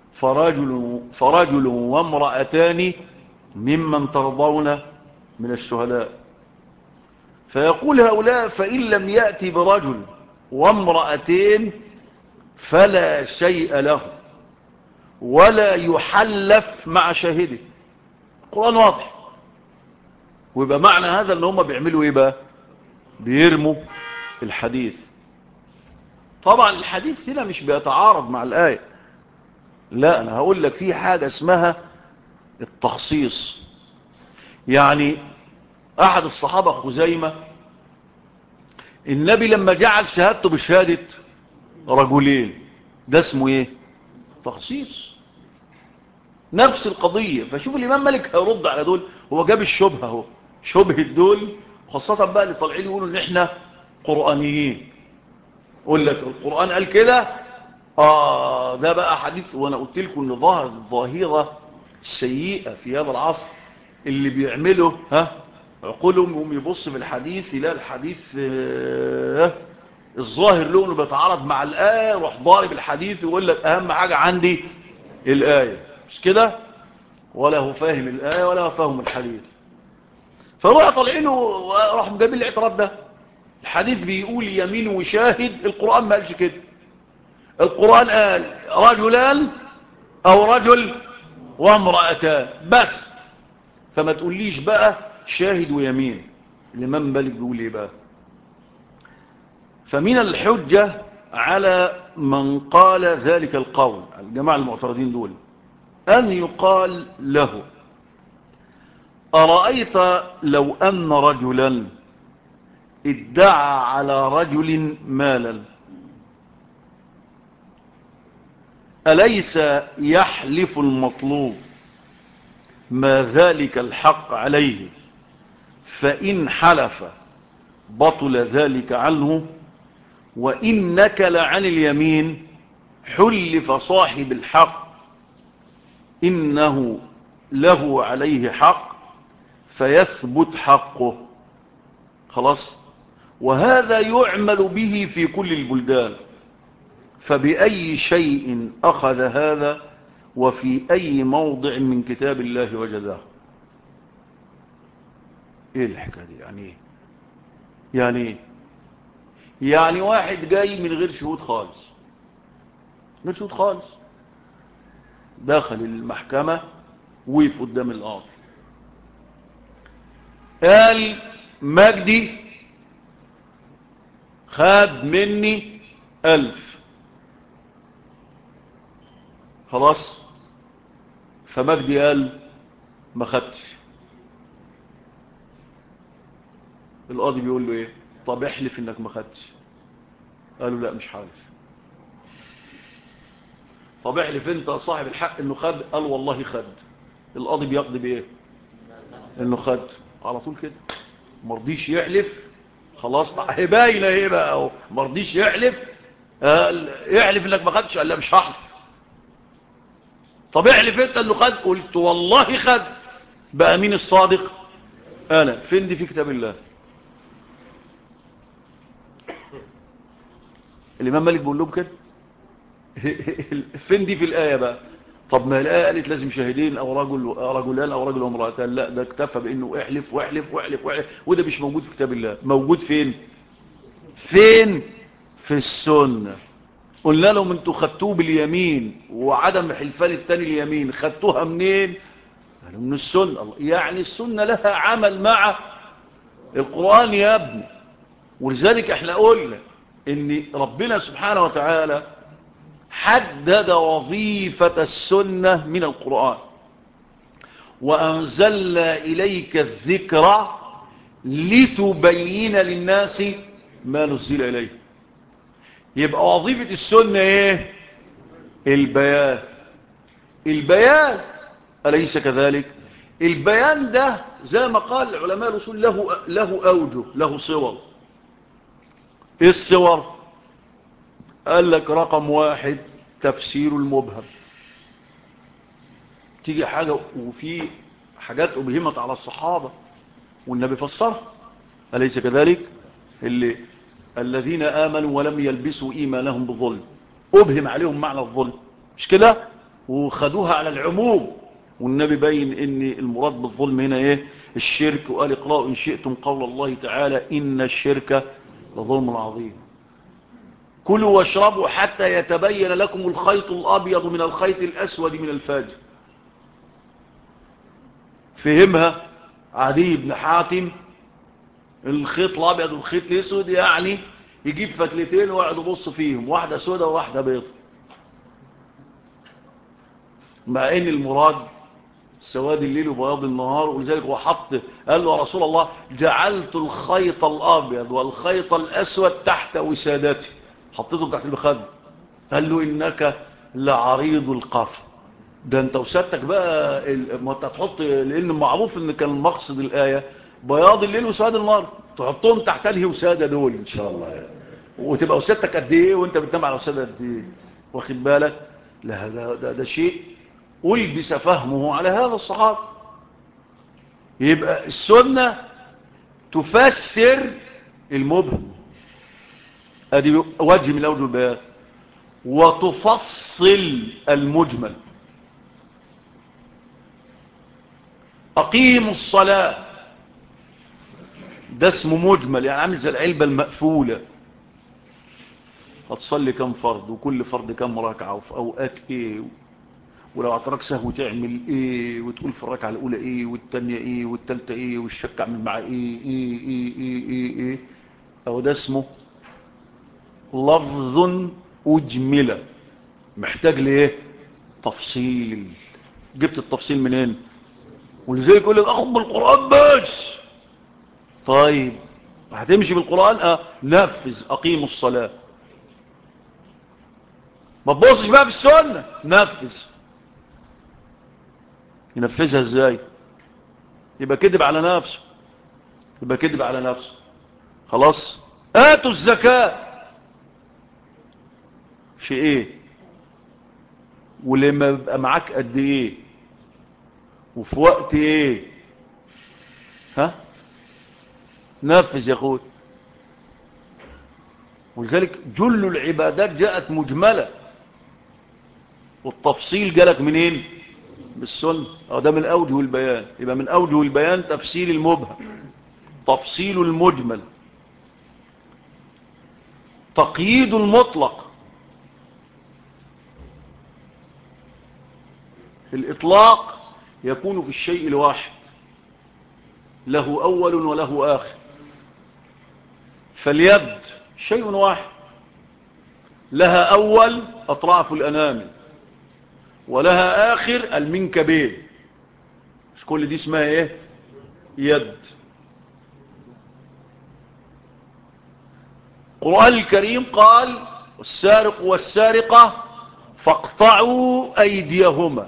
فرجل وامرأتان ممن ترضون من الشهداء. فيقول هؤلاء: فإن لم يأتي برجل وامرأتين فلا شيء له ولا يحلف مع شاهده. القرآن واضح. ويبقى معنى هذا ان هم بيعملوا ايه بقى؟ بيرموا الحديث. طبعا الحديث هنا مش بيتعارض مع الآية، لا، انا هقول لك في حاجة اسمها التخصيص. يعني احد الصحابة خزيمة، النبي لما جعل شهادته بشهادة رجلين، ده اسمه ايه؟ تخصيص. نفس القضية. فشوف الامام مالك هيرد على دول، هو جاب الشبهة اهو، شبهة دول، خاصة بقى اللي طالعين يقولوا ان احنا قرآنيين. اقول لك القرآن قال كده، ده بقى حديث. وانا قلت لكم ان ظهر الظاهرة السيئة في هذا العصر، اللي بيعمله عقولهم يقوم يبص في الحديث يلاقي الحديث الظاهر له انه بيتعارض مع الآية، يروح ضارب الحديث ويقول لك اهم حاجة عندي الآية. مش كده؟ ولا هو فاهم الآية ولا هو فاهم الحديث. فروح طالعينه وراح مجابل الاعتراض ده. الحديث بيقول يمين وشاهد، القرآن ما قالش كده. القرآن قال رجلان او رجل وامرأتان بس. فما تقوليش بقى شاهد ويمين. الإمام مالك بيقول ايه بقى؟ فمن الحجة على من قال ذلك القول، الجماعة المعترضين دول، أن يقال له: أرأيت لو أن رجلا ادعى على رجل مالا، أليس يحلف المطلوب ما ذلك الحق عليه، فإن حلف بطل ذلك عنه، وإن نكل عن اليمين حلف صاحب الحق إنه له عليه حق فيثبت حقه. خلاص. وهذا يعمل به في كل البلدان، فبأي شيء أخذ هذا وفي أي موضع من كتاب الله وجده؟ ايه الحكاية دي؟ يعني ايه؟ يعني ايه؟ يعني واحد جاي من غير شهود خالص، من غير شهود خالص، دخل المحكمة وقف قدام القاضي قال: مجدي خد مني 1000. خلاص. فمجدي قال: ما خدتش. القاضي بيقول له ايه؟ طب احلف انك ما خدتش. قالوا: لا مش حالف. طب احلف انت صاحب الحق انه خد. قال: والله خد. القاضي بيقضي بايه؟ انه خد على طول كده. مرضيش يحلف. خلاص باينه ايه بقى اهو. مرضيش يحلف. يحلف انك ما خدتش. قال: لا مش هحلف. طب احلف انت انه خد. قلت والله خد. بقى مين الصادق؟ انا. فين دي في كتاب الله؟ الامام مالك بيقول لهم كده. فين دي في الايه بقى؟ طب ما الايه قالت لازم شاهدين او رجلان او رجل وامرأتان. لا، ده اكتفى بانه احلف واحلف واحلف واحلف، وده مش موجود في كتاب الله. موجود فين؟ فين؟ في السنه. قلنا لهم انتوا خدتوه باليمين وعدم حلفان التاني اليمين، خدتوها منين؟ قالوا من السنه. الله، يعني السنه لها عمل مع القران يا ابني. ولذلك احنا قلنا ان ربنا سبحانه وتعالى حدد وظيفة السنة من القرآن: وأنزلنا إليك الذكر لتبين للناس ما نزل إليه. يبقى وظيفة السنة ايه؟ البيان. البيان، أليس كذلك؟ البيان ده زي ما قال علماء الأصول له أوجه، له صور. ايه الصور؟ قال لك: رقم 1 تفسير المبهم. تيجي حاجة وفي حاجات أبهمت على الصحابة والنبي فسرها، أليس كذلك؟ الذين آمنوا ولم يلبسوا إيمانهم بظلم، أبهم عليهم معنى الظلم، مش كده؟ وخدوها على العموم. والنبي بين ان المراد بالظلم هنا ايه؟ الشرك. وقال: اقرأوا إن شئتم قول الله تعالى: إن الشرك لظلم عظيم. كلوا واشربوا حتى يتبين لكم الخيط الأبيض من الخيط الأسود من الفجر. فهمها عدي بن حاتم: الخيط الابيض والخيط الاسود، يعني يجيب فتلتين ويقعد يبص فيهم، واحده سوداء وواحده بيضاء، مع ان المراد سواد الليل وبياض النهار. ولذلك هو قال له: يا رسول الله، جعلت الخيط الابيض والخيط الاسود تحت وسادتي، حطيتهم تحت المخده. قال له: انك لعريض القفا. ده انت وسادتك بقى ما انت تحط، لان معروف ان كان مقصد الايه بياض الليل وسواد النهار، تحطهم تحت انهي وساده دول ان شاء الله يعني. وتبقى وسادتك قد ايه وانت بتنام على وساده قد ايه؟ واخد بالك؟ لا، ده شيء ألبس فهمه على هذا الصحابه. يبقى السنه تفسر المبهم، ادي وجه من اوجه البيان، وتفصل المجمل. أقيموا الصلاة، ده اسمه مجمل، يعني عامل زي العلبة المقفولة. هتصلي كم فرض، وكل فرض كم ركعة، وفي أوقات إيه، ولو اعتراك سهو تعمل إيه، وتقول في الركعة الأولى إيه، والتانية إيه، والتالتة إيه، والشك عمل معاه إيه إيه إيه إيه إيه إيه. أو ده اسمه لفظ أجمل، محتاج ليه؟ تفصيل. جبت التفصيل منين؟ ولذلك يقول لك اخذ بالقرآن بس. طيب هتمشي بالقرآن؟ نفذ. اقيموا الصلاة. ما تبصش بقى في السنة، نفذ. ينفذها ازاي؟ يبقى كذب على نفسه، يبقى كذب على نفسه. خلاص. آتوا الزكاة في ايه؟ ولما يبقى معاك قد ايه؟ وفي وقت ايه؟ نفذ يا اخوي. ولذلك جل العبادات جاءت مجملة، والتفصيل جالك منين؟ بالسنة. ده من اوجه البيان. يبقى من اوجه البيان تفصيل المبهم، تفصيل المجمل، تقييد المطلق. الإطلاق يكون في الشيء الواحد، له أول وله آخر. فاليد شيء واحد، لها أول أطراف الأنامل، ولها آخر المنكبين. مش كل دي اسمها إيه؟ يد. القرآن الكريم قال والسارق والسارقة فاقطعوا أيديهما.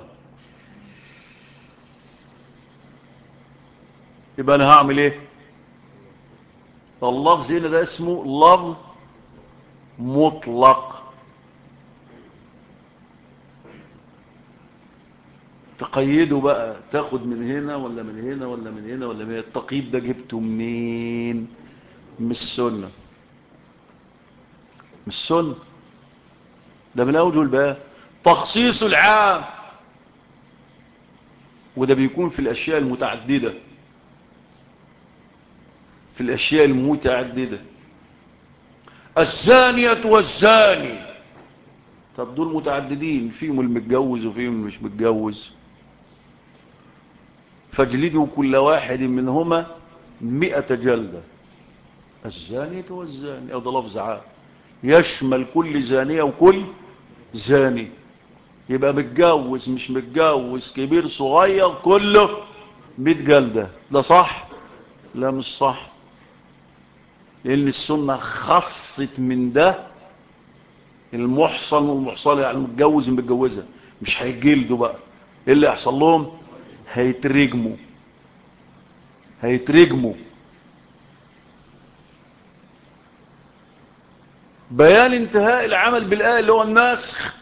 يبقى أنا هعمل إيه؟ اللفظ هنا ده اسمه لفظ مطلق. تقيده بقى، تاخد من هنا ولا من هنا ولا من هنا ولا من هنا. التقييد ده جبته منين؟ من السنة. من السنة. ده من أوجه البيان. تخصيص العام، وده بيكون في الأشياء المتعددة، في الأشياء المتعددة. الزانية والزاني، طب دول متعددين، فيهم المتجوز وفيهم مش متجوز. فاجلدوا كل واحد منهما 100 جلدة. الزانية والزاني، أو ده لفظ عام يشمل كل زانية وكل زاني. يبقى متجوز مش متجوز، كبير صغير، كله 100 جلدة. ده صح؟ لا مش صح. لأن السنة خصت من ده المحصن والمحصنة، يعني المتجوز والمتجوزة مش هيجلدوا بقى. ايه اللي يحصل لهم؟ هيترجموا. هيترجموا. بيان انتهاء العمل بالآية اللي هو النسخ،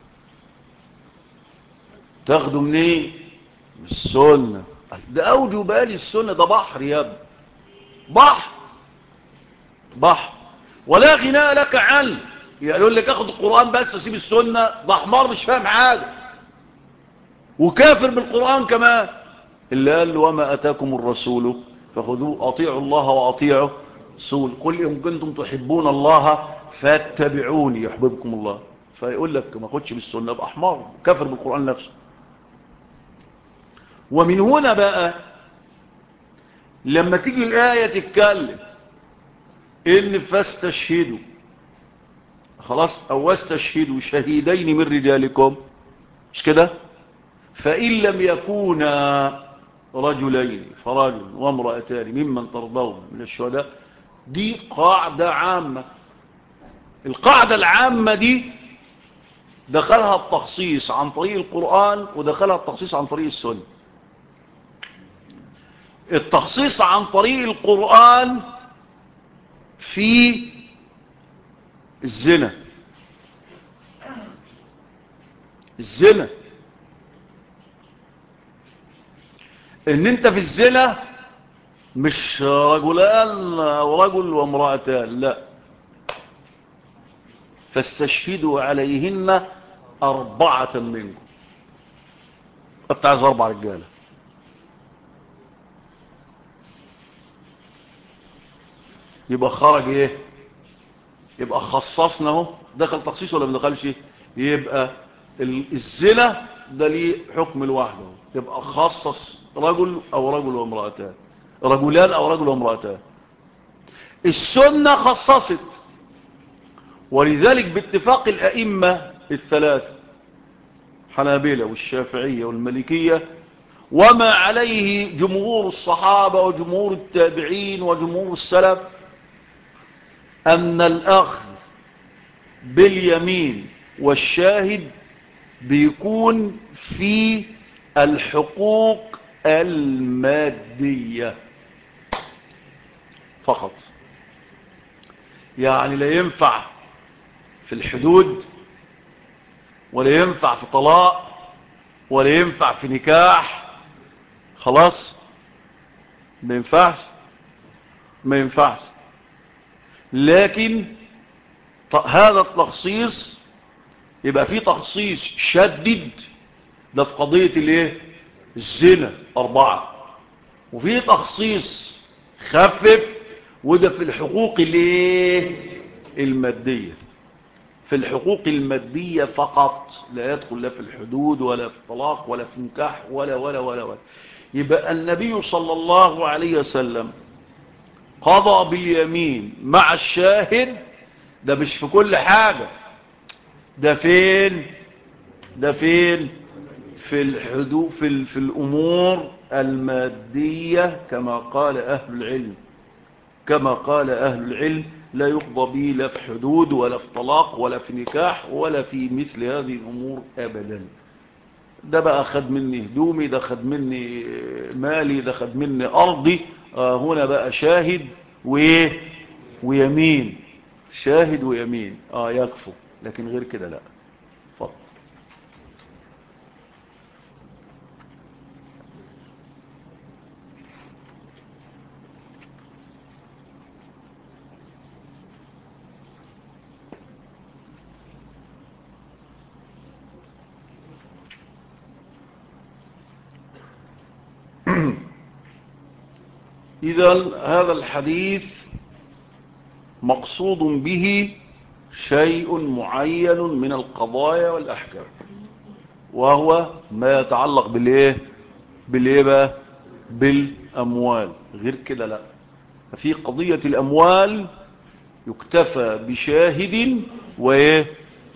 تاخده منين؟ من السنة. ده أوجه بيان السنة. ده بحر يا ابني، بحر، بحر، ولا غناء لك عنه. يعني يقول لك اخد القرآن بس اسيب السنة، ده حمار مش فاهم حاجة وكافر بالقرآن كمان. اللي قال له وما أتاكم الرسول فخذوه، أطيعوا الله وأطيعوا رسول. قل إن كنتم تحبون الله فاتبعوني يحببكم الله. فيقول لك ما خدش بالسنة يبقى حمار كافر بالقرآن نفسه. ومن هنا بقى لما تيجي الآية تتكلم إن فاستشهدوا، خلاص، أو واستشهدوا شهيدين من رجالكم، مش كده؟ فإن لم يكونا رجلين فرجل وامرأتان ممن ترضون من الشهداء. دي قاعدة عامة. القاعدة العامة دي دخلها التخصيص عن طريق القرآن، ودخلها التخصيص عن طريق السنة. التخصيص عن طريق القرآن في الزنا. الزنا ان انت في الزنا مش رجلان او رجل وامرأتان، لا، فاستشهدوا عليهن 4 منكم. انت عايز 4 رجاله. يبقى خرج ايه؟ يبقى خصصنا اهو. دخل تخصيص ولا ما دخلش؟ يبقى الزنا ده ليه حكم لوحده، يبقى خصص رجل او رجل وامرأتان، رجلان او رجل وامرأتان. السنة خصصت ولذلك باتفاق الأئمة الثلاثة حنابلة والشافعية والمالكية وما عليه جمهور الصحابة وجمهور التابعين وجمهور السلف أن الأخذ باليمين والشاهد بيكون في الحقوق المادية فقط. يعني لا ينفع في الحدود ولا ينفع في طلاق ولا ينفع في نكاح. خلاص ما ينفعش، ما ينفعش. لكن هذا التخصيص يبقى فيه تخصيص شدد، ده في قضية الايه؟ الزنا 4. وفيه تخصيص خفف، وده في الحقوق الايه؟ المادية. في الحقوق المادية فقط، لا يدخل لا في الحدود ولا في الطلاق ولا في نكاح ولا ولا ولا ولا. يبقى النبي صلى الله عليه وسلم قضى باليمين مع الشاهد، ده مش في كل حاجة، ده فين؟ ده فين؟ في الحدود، في الأمور المادية كما قال أهل العلم. كما قال أهل العلم لا يقضى به لا في حدود ولا في طلاق ولا في نكاح ولا في مثل هذه الأمور أبدا. ده بقى خد مني هدومي، ده خد مني مالي، ده خد مني أرضي، هنا بقى شاهد وإيه؟ ويمين. شاهد ويمين يكفو، لكن غير كده لا. فضل. إذن هذا الحديث مقصود به شيء معين من القضايا والأحكام، وهو ما يتعلق بالإيه؟ بالإيه بقى؟ بالأموال. غير كده لا. ففي قضية الأموال يكتفى بشاهد وإيه؟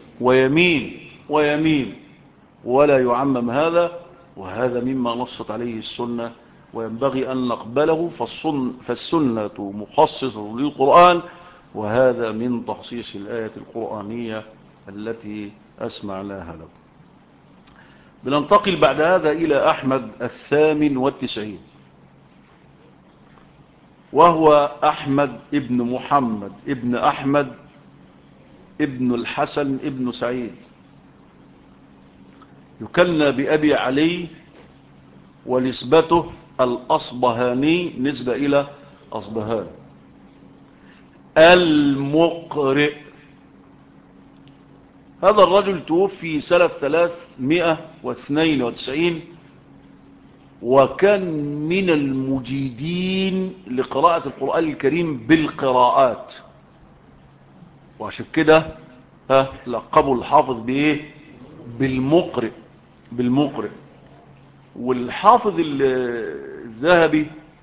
ويمين ولا يعمم هذا، وهذا مما نصت عليه السنة وينبغي أن نقبله. فالسنة مخصصة للقرآن، وهذا من تخصيص الآية القرآنية التي أسمعناها لكم. بننتقل بعد هذا إلى أحمد 98، وهو أحمد ابن محمد ابن أحمد ابن الحسن ابن سعيد، يكنى بأبي علي، ونسبته الأصبهاني، نسبة إلى أصبهان. المقرئ. هذا الرجل توفي سنة 392، وكان من المجيدين لقراءة القرآن الكريم بالقراءات، وعشان كده لقبوا الحافظ بإيه؟ بالمقرئ. والحافظ الذهبي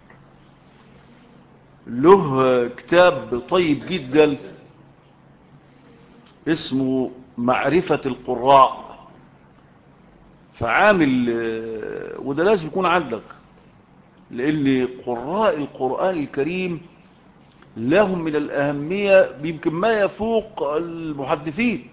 له كتاب طيب جدا اسمه معرفة القراء، فعامل، وده لازم يكون عندك، لأن قراء القرآن الكريم لهم من الأهمية يمكن ما يفوق المحدثين،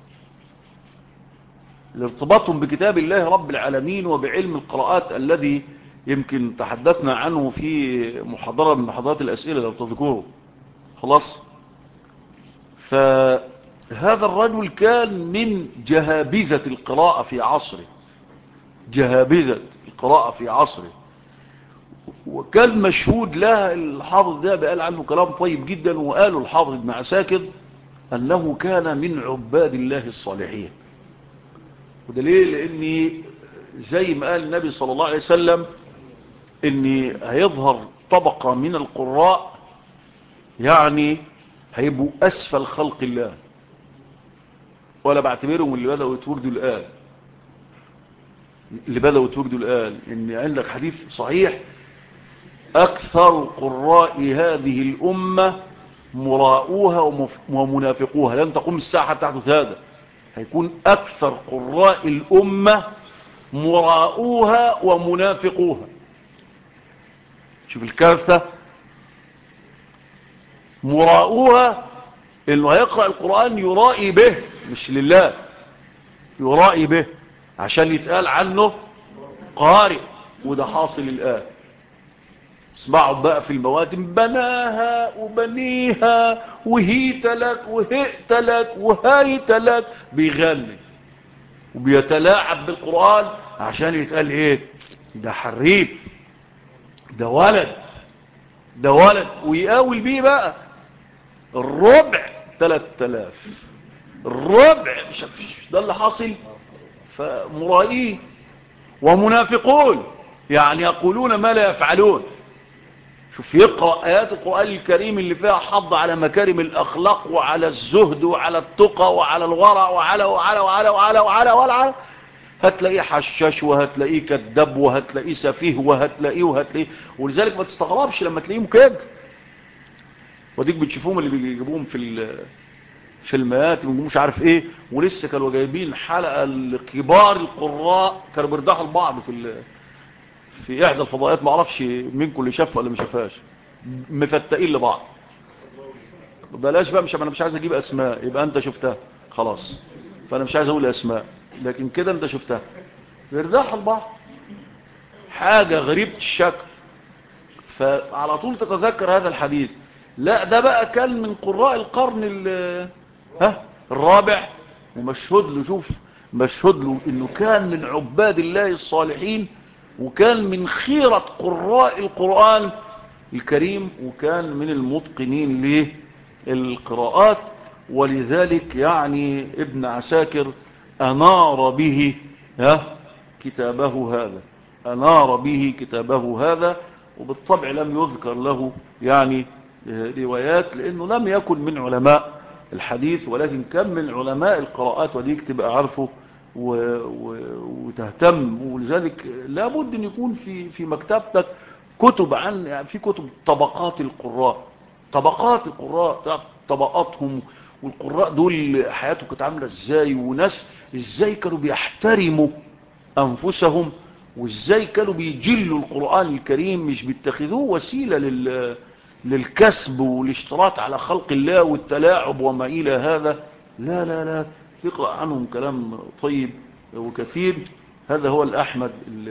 لارتباطهم بكتاب الله رب العالمين وبعلم القراءات الذي يمكن تحدثنا عنه في محاضرة من محاضرات الأسئلة لو تذكروا. خلاص. فهذا الرجل كان من جهابذة القراءة في عصره، جهابذة القراءة في عصره، وكان مشهود لها. الحافظ ده قال عنه كلام طيب جدا، وقالوا الحافظ ابن عساكر أنه كان من عباد الله الصالحين. ودليل لأن زي ما قال النبي صلى الله عليه وسلم ان هيظهر طبقة من القراء يعني هيبقوا أسفل خلق الله، ولا بعتبرهم اللي بدأوا يتوجدوا الآن. ان عندك حديث صحيح: أكثر قراء هذه الأمة مراؤوها ومنافقوها، لن تقوم الساعة حتى تحدث هذا. هيكون أكثر قراء الأمة مراؤوها ومنافقوها. شوف الكارثة، مراؤوها إنه هيقرأ القرآن يرائي به، مش لله، يرائي به عشان يتقال عنه قارئ. وده حاصل الآن. اسمعوا بقى في المواتم، بناها وبنيها وهيت لك وهئت لك وهايت لك، بيغني وبيتلاعب بالقرآن عشان يتقال ايه؟ ده حريف، ده ولد، ده ولد. ويقاول بيه بقى الربع 3000، الربع مش ده اللي حاصل. فمرائين ومنافقون، يعني يقولون ما لا يفعلون. شوف يقرأ آيات القرآن الكريم اللي فيها حض على مكارم الأخلاق وعلى الزهد وعلى التقى وعلى الورع وعلى وعلى وعلى وعلى وعلى وعلى، هتلاقيه حشاش وهتلاقيه كذاب وهتلاقيه سفيه وهتلاقيه. ولذلك ما تستغربش لما تلاقيهم كده. وديك بتشوفوهم اللي بيجيبوهم في المآتم مش عارف ايه، ولسه كانوا جايبين حلقة لكبار القراء كانوا بيردحوا لبعض في احدى الفضائيات، ما اعرفش منكم اللي شافها ولا ما شافهاش، مفتقين لبعض. بلاش بقى، انا مش عايز اجيب اسماء، يبقى انت شفتها خلاص، فانا مش عايز اقول اسماء، لكن كده انت شفتها، بيردحوا لبعض، حاجة غريبة الشكل. فعلى طول تتذكر هذا الحديث. لا ده بقى كان من قراء القرن الرابع، ومشهود له، شوف مشهود له انه كان من عباد الله الصالحين، وكان من خيرة قراء القرآن الكريم، وكان من المتقنين للقراءات. ولذلك يعني ابن عساكر أنار به كتابه هذا، أنار به كتابه هذا. وبالطبع لم يذكر له يعني روايات، لأنه لم يكن من علماء الحديث، ولكن كان من علماء القراءات، وديك تبقى عارفه وتهتم. ولذلك لابد أن يكون في مكتبتك كتب عن، يعني في كتب طبقات القراء، طبقات القراء، تعرف طبقاتهم، والقراء دول حياتهم كانت عاملة ازاي، وناس ازاي كانوا بيحترموا أنفسهم، وازاي كانوا بيجلوا القرآن الكريم، مش بيتخذوه وسيلة للكسب والاشتراط على خلق الله والتلاعب وما إلى هذا. لا لا لا، تقرأ عنهم كلام طيب وكثير. هذا هو الأحمد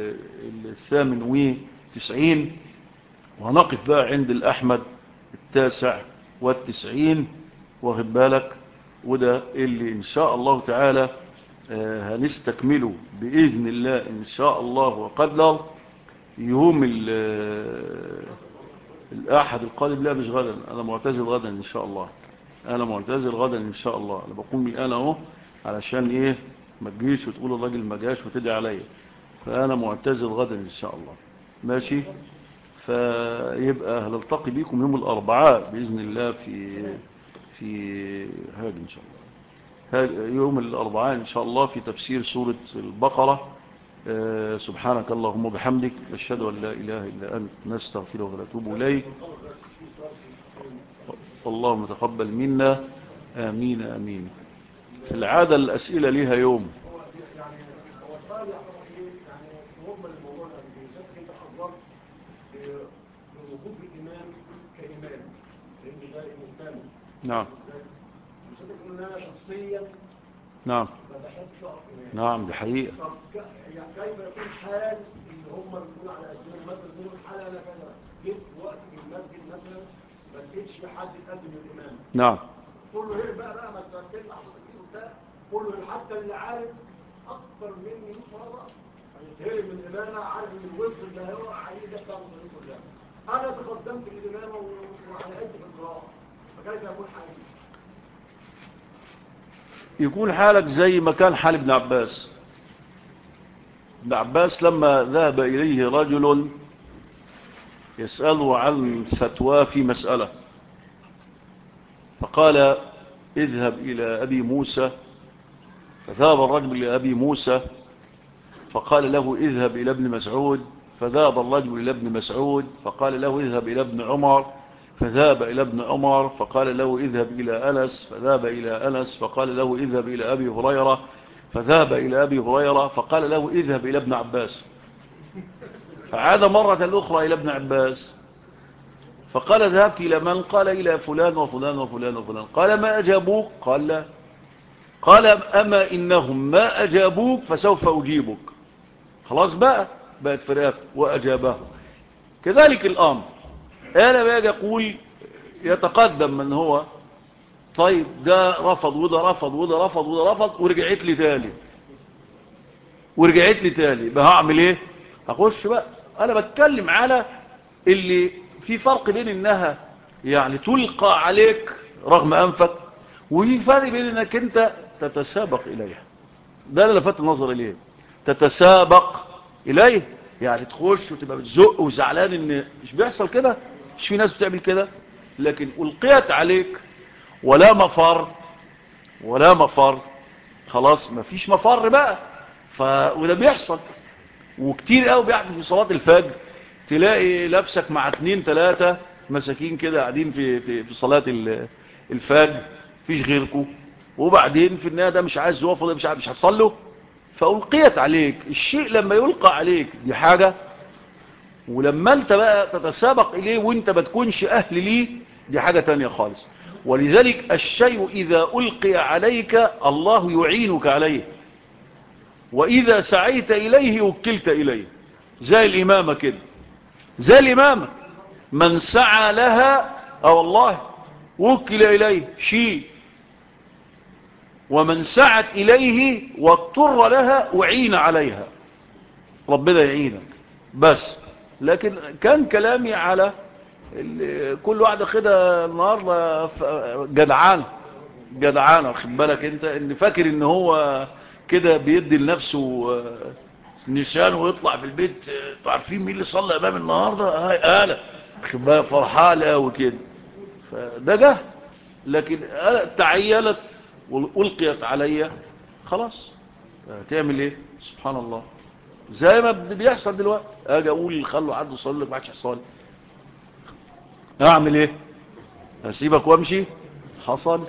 98، وهنقف بقى عند الأحمد 99، واخد بالك. وده اللي إن شاء الله تعالى هنستكمله بإذن الله إن شاء الله وقدر يوم الأحد القادم. لا مش غدا، أنا معتزل غدا إن شاء الله، أنا معتزل غدا إن شاء الله. أنا بقوم من الآن أهو علشان إيه ما تجيش وتقول الراجل ما جاش وتدعي عليا. فأنا معتزل غدا إن شاء الله، ماشي. فيبقى هنلتقي بكم يوم الأربعاء بإذن الله في هاج إن شاء الله، يوم الأربعاء إن شاء الله في تفسير سورة البقرة. سبحانك اللهم وبحمدك، نشهد أن لا إله إلا أنت، نستغفرك ونتوب إليك. اللهم تقبل منا، آمين آمين. في العادة الأسئلة لها يوم. نعم نعم نعم، دي حقيقة. كيف يكون حال ان هم بيقولوا على اجيال مثلا زي الحاله انا كده جيت في وقت في المسجد مثلا ما لقيتش حد يقدم للامام، نعم كله هرب بقى ما تسكت احد وبتاع، كله حتى اللي عارف اكتر مني 100 مره هرب من الامامه، عارف ان الوزن اللي هو عايز يبقى كلها. انا تقدمت للامامه وعلى قد في القراءه، فكيف يكون حالي؟ يكون حالك زي ما كان حال ابن عباس. ابن عباس لما ذهب إليه رجل يسأله عن فتوى في مسألة، فقال اذهب إلى أبي موسى. فذهب الرجل إلى أبي موسى، فقال له اذهب إلى ابن مسعود. فذهب الرجل إلى ابن مسعود، فقال له اذهب إلى ابن عمر. فذهب إلى ابن عمر فقال له اذهب إلى أنس، فذهب إلى أنس فقال له اذهب إلى أبي هريرة، فذهب إلى أبي هريرة فقال له اذهب إلى ابن عباس، فعاد مرة أخرى إلى ابن عباس فقال ذهبت إلى من؟ قال إلى فلان وفلان وفلان وفلان. قال ما أجابوك؟ قال لا. قال أما إنهم ما أجابوك فسوف أجيبك. خلاص بقت فرقات وأجابه. كذلك الأمر أنا باجي أقول يتقدم من هو طيب ده رفض وده رفض وده رفض وده رفض ورجعت لي تالي بقى هعمل ايه؟ هخش بقى. انا بتكلم على اللي في فرق بين انها يعني تلقى عليك رغم انفك، وفي فرق بين انك انت تتسابق اليها. ده اللي لفت النظر اليه، تتسابق اليه يعني تخش وتبقى بتزق وزعلان ان مش بيحصل كده، مش في ناس بتعمل كده، لكن القيت عليك ولا مفر خلاص مفيش مفر بقى. وده بيحصل وكتير قوي بيحدث في صلاة الفجر، تلاقي نفسك مع 2-3 مساكين كده قاعدين في صلاة الفجر فيش غيركم، وبعدين في النهاية ده مش عايز يقف وده مش هتصلوا، فألقيت عليك الشيء. لما يلقى عليك دي حاجة، ولما انت بقى تتسابق اليه وانت ما تكونش اهل ليه دي حاجة تانية خالص. ولذلك الشيء اذا القي عليك الله يعينك عليه، واذا سعيت اليه وكلت اليه. زي الامامة كده، زي الامامة من سعى لها والله وكل اليه شيء، ومن سعت اليه واضطر لها اعين عليها. ربنا يعينك بس. لكن كان كلامي على كل واحد خدها النهارده جدعانه واخد بالك انت ان فاكر ان هو كده بيدي لنفسه نشان ويطلع في البيت انتوا عارفين مين اللي صلى امام النهارده؟ هاي انا واخد بالك فرحان قوي كده. فده جه، لكن تعيلت والقيت عليا خلاص تعمل ايه؟ سبحان الله. زي ما بيحصل دلوقتي اجي اقول خلوا حد يصلي ما عادش يصلي، اعمل ايه؟ هسيبك وامشي؟ حصل.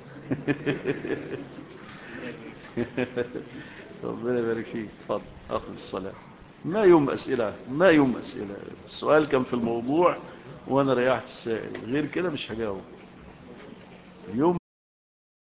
ربنا يبارك فيك. اتفضل اخذ الصلاه. ما يوم اسئله السؤال كان في الموضوع وانا ريحت السائل، غير كده مش هجاوب. يوم